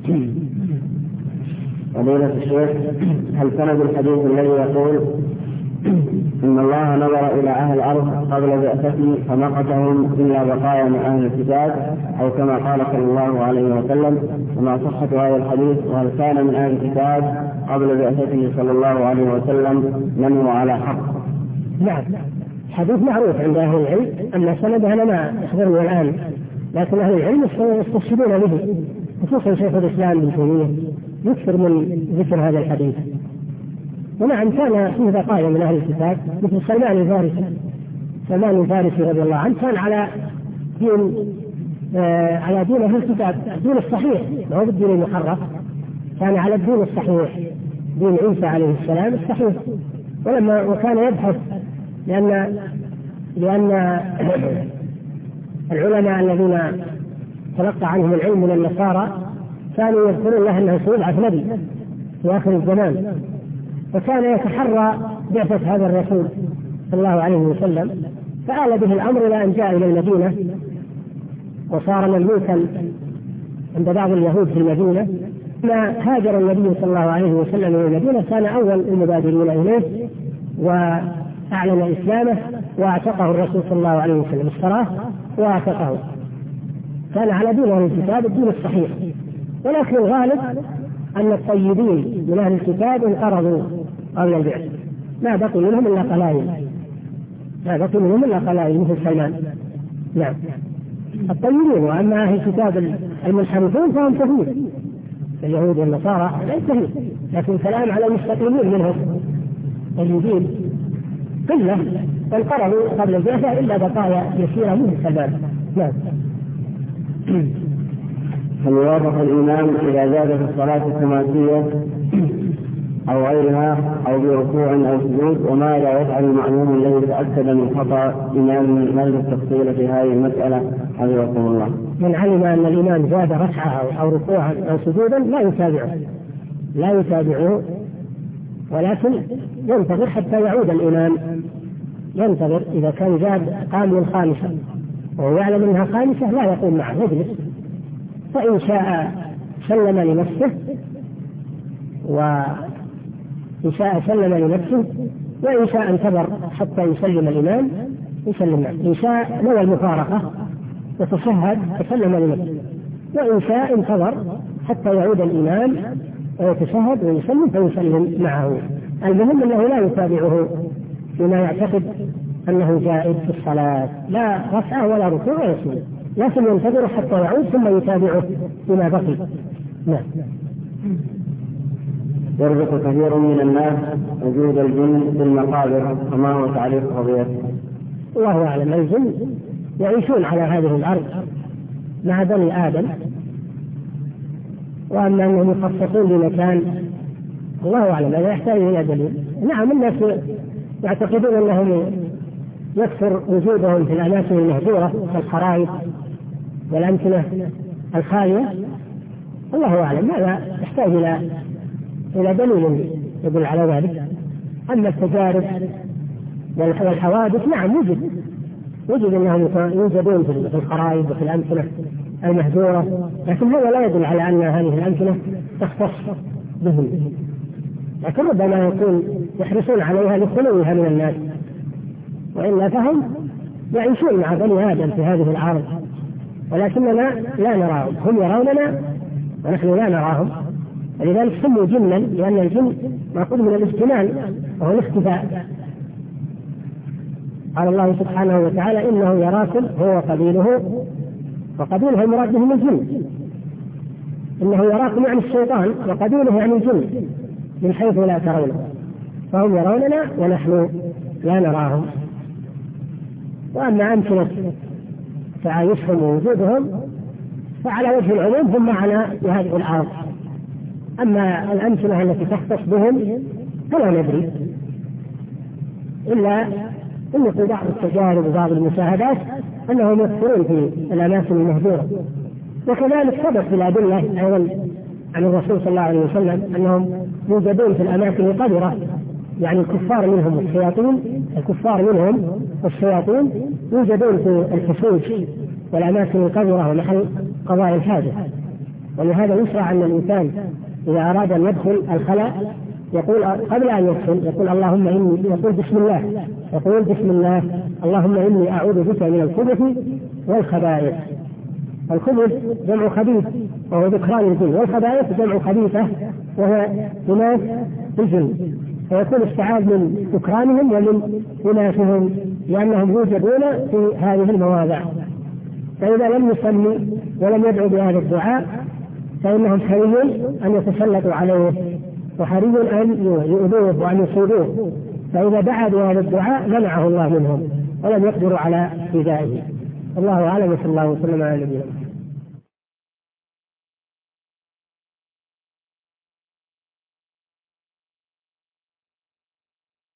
فضيلة الشيخ، هل سند الحديث الذي يقول إن الله نظر إلى أهل الأرض قبل بعثته فمقتهم إلا بقايا من أهل الكتاب، أو كما قال صلى الله عليه وسلم. وما صحة هذا الحديث؟ وهل كان من أهل الكتاب قبل بعثته صلى الله عليه وسلم من هو على حق؟ نعم، حديث معروف عند أهل العلم، أما سنده أنا ما أخبرني الآن، لكن أهل العلم يستشهدون به، خصوصا شيخ الإسلام ابن تيمية يكثر من ذكر هذا الحديث. ونعم كان فيه بقايا من أهل الكتاب مثل سلمان الفارسي. سلمان الفارسي رضي الله عنه كان على دين آه على دين أهل الكتاب، الدين الصحيح، ما هو بالدين المحرف، كان على الدين الصحيح، دين عيسى عليه السلام الصحيح. ولما وكان يبحث لأن لأن العلماء الذين تلقى عنهم العلم من النصارى كانوا يذكرون له أنه سيبعث نبي في آخر الزمان، فكان يتحرى بعثة هذا الرسول صلى الله عليه وسلم، فآل به الأمر إلى أن جاء إلى المدينة وصار مملوكا عند بعض اليهود في المدينة. ما هاجر النبي صلى الله عليه وسلم إلى المدينة كان أول المبادرين إليه وأعلن إسلامه وأعتقه الرسول صلى الله عليه وسلم، اشتراه وأعتقه. كان على دين أهل الكتاب الدين الصحيح، ولكن الغالب أن الطيبين من أهل الكتاب انقرضوا قبل البعث، ما بقي منهم إلا قلائل، ما بقي منهم إلا قلائل مثل سلمان. نعم الطيبين، وأما أهل الكتاب المنحرفون فهم كثير، اليهود والنصارى ليس كثير، لكن كلام على المستقيمين منهم اليهود قلة، فانقرضوا قبل البعثة إلا بقايا يسيرة مثل سلمان. نعم. هل يوافق الإمام إذا زاد في الصلاة الخماسية أو غيرها أو بركوع أو سجود؟ وماذا يفعل المأموم الذي تأكد من خطأ إمام مجلس التفصيل في هذه المسألة حفظكم الله؟ من علم أن الإمام زاد ركعة أو ركوعا أو سجودا لا يتابعه، لا يتابعه، ولكن ينتظر حتى يعود الإمام، ينتظر إذا كان زاد قام للخامسة وهو يعلم أنها خامسة لا يقوم معه، يجلس، فإن شاء سلم لنفسه وإن شاء سلم لنفسه وإن شاء انتظر حتى يسلم الإمام يسلم معه، إن شاء نوى المفارقة وتشهد وسلم لنفسه، وإن شاء انتظر حتى يعود الإمام ويتشهد ويسلم فيسلم معه. المهم أنه لا يتابعه فيما يعتقد أنه زائد في الصلاة، لا رفعه ولا ركوع ولا سجود، لكن ينتظر حتى يعود ثم يتابعه بما بقي. نعم. يربط كثير من الناس وجود الجن في المقابر، فما هو تعريف قضيته؟ الله أعلم. الجن يعيشون على هذه الأرض مع بني آدم، وأما أنهم يخصصون لمكان الله أعلم، هذا يحتاج إلى دليل. نعم الناس يعتقدون أنهم يكثر وجودهم في الأماكن المهجورة كالخرائط والأمكنة الخالية، الله أعلم، هذا يحتاج إلى إلى دليل يدل على ذلك. أما التجارب والحوادث نعم وجد وجد أنهم يوجدون في الخرائط وفي الأمكنة المهجورة، لكن هذا لا يدل على أن هذه الأمكنة تختص بهم، لكن ربما يكون يحرصون عليها لخلوها من الناس، وإلا فهم يعيشون مع بني آدم في هذه الأرض، ولكننا لا نراهم، هم يروننا ونحن لا نراهم، ولذلك سموا جنا، لأن الجن مأخوذ من الاجتمال وهو الاختفاء. قال الله سبحانه وتعالى إنه يراكم هو وقبيله، وقبيله المراد بهم الجن، إنه يراكم يعني الشيطان وقبيله يعني الجن من حيث لا ترونه، فهم يروننا ونحن لا نراهم. وأما أمكنة تعايشهم ووجودهم فعلى وجه العموم هم معنا في هذه الأرض، أما الأمكنة التي تختص بهم فلا ندري، إلا أن في بعض التجارب وبعض المشاهدات أنهم يكثرون في الأماكن المهجورة. وكذلك ثبت في الأدلة أيضا عن الرسول صلى الله عليه وسلم أنهم يوجدون في الأماكن القذرة، يعني الكفار منهم والشياطين، الكفار منهم والشياطين يوجدون في الحشوش والأماكن القذرة ومحل قضاء الحاجة. ولهذا يشرع أن الإنسان إذا أراد أن يدخل الخلاء يقول قبل أن يدخل يقول اللهم إني، يقول بسم الله، يقول بسم الله اللهم إني أعوذ بك من الخبث والخبائث. الخبث جمع خبيث وهو ذكران الجن، والخبائث جمع خبيثة وهو إناث الجن، فيكون استعاذ من ذكرانهم ومن إناثهم لأنهم يوجدون في هذه المواضع. فإذا لم يصلي ولم يدعو بهذا الدعاء فإنهم حري أن يتسلطوا عليه وحري أن يؤذوه وأن يصيبوه، فإذا دعا بهذا الدعاء منعه الله منهم ولم يقدروا على إيذائه. الله أعلم، صلى الله وسلم على نبينا.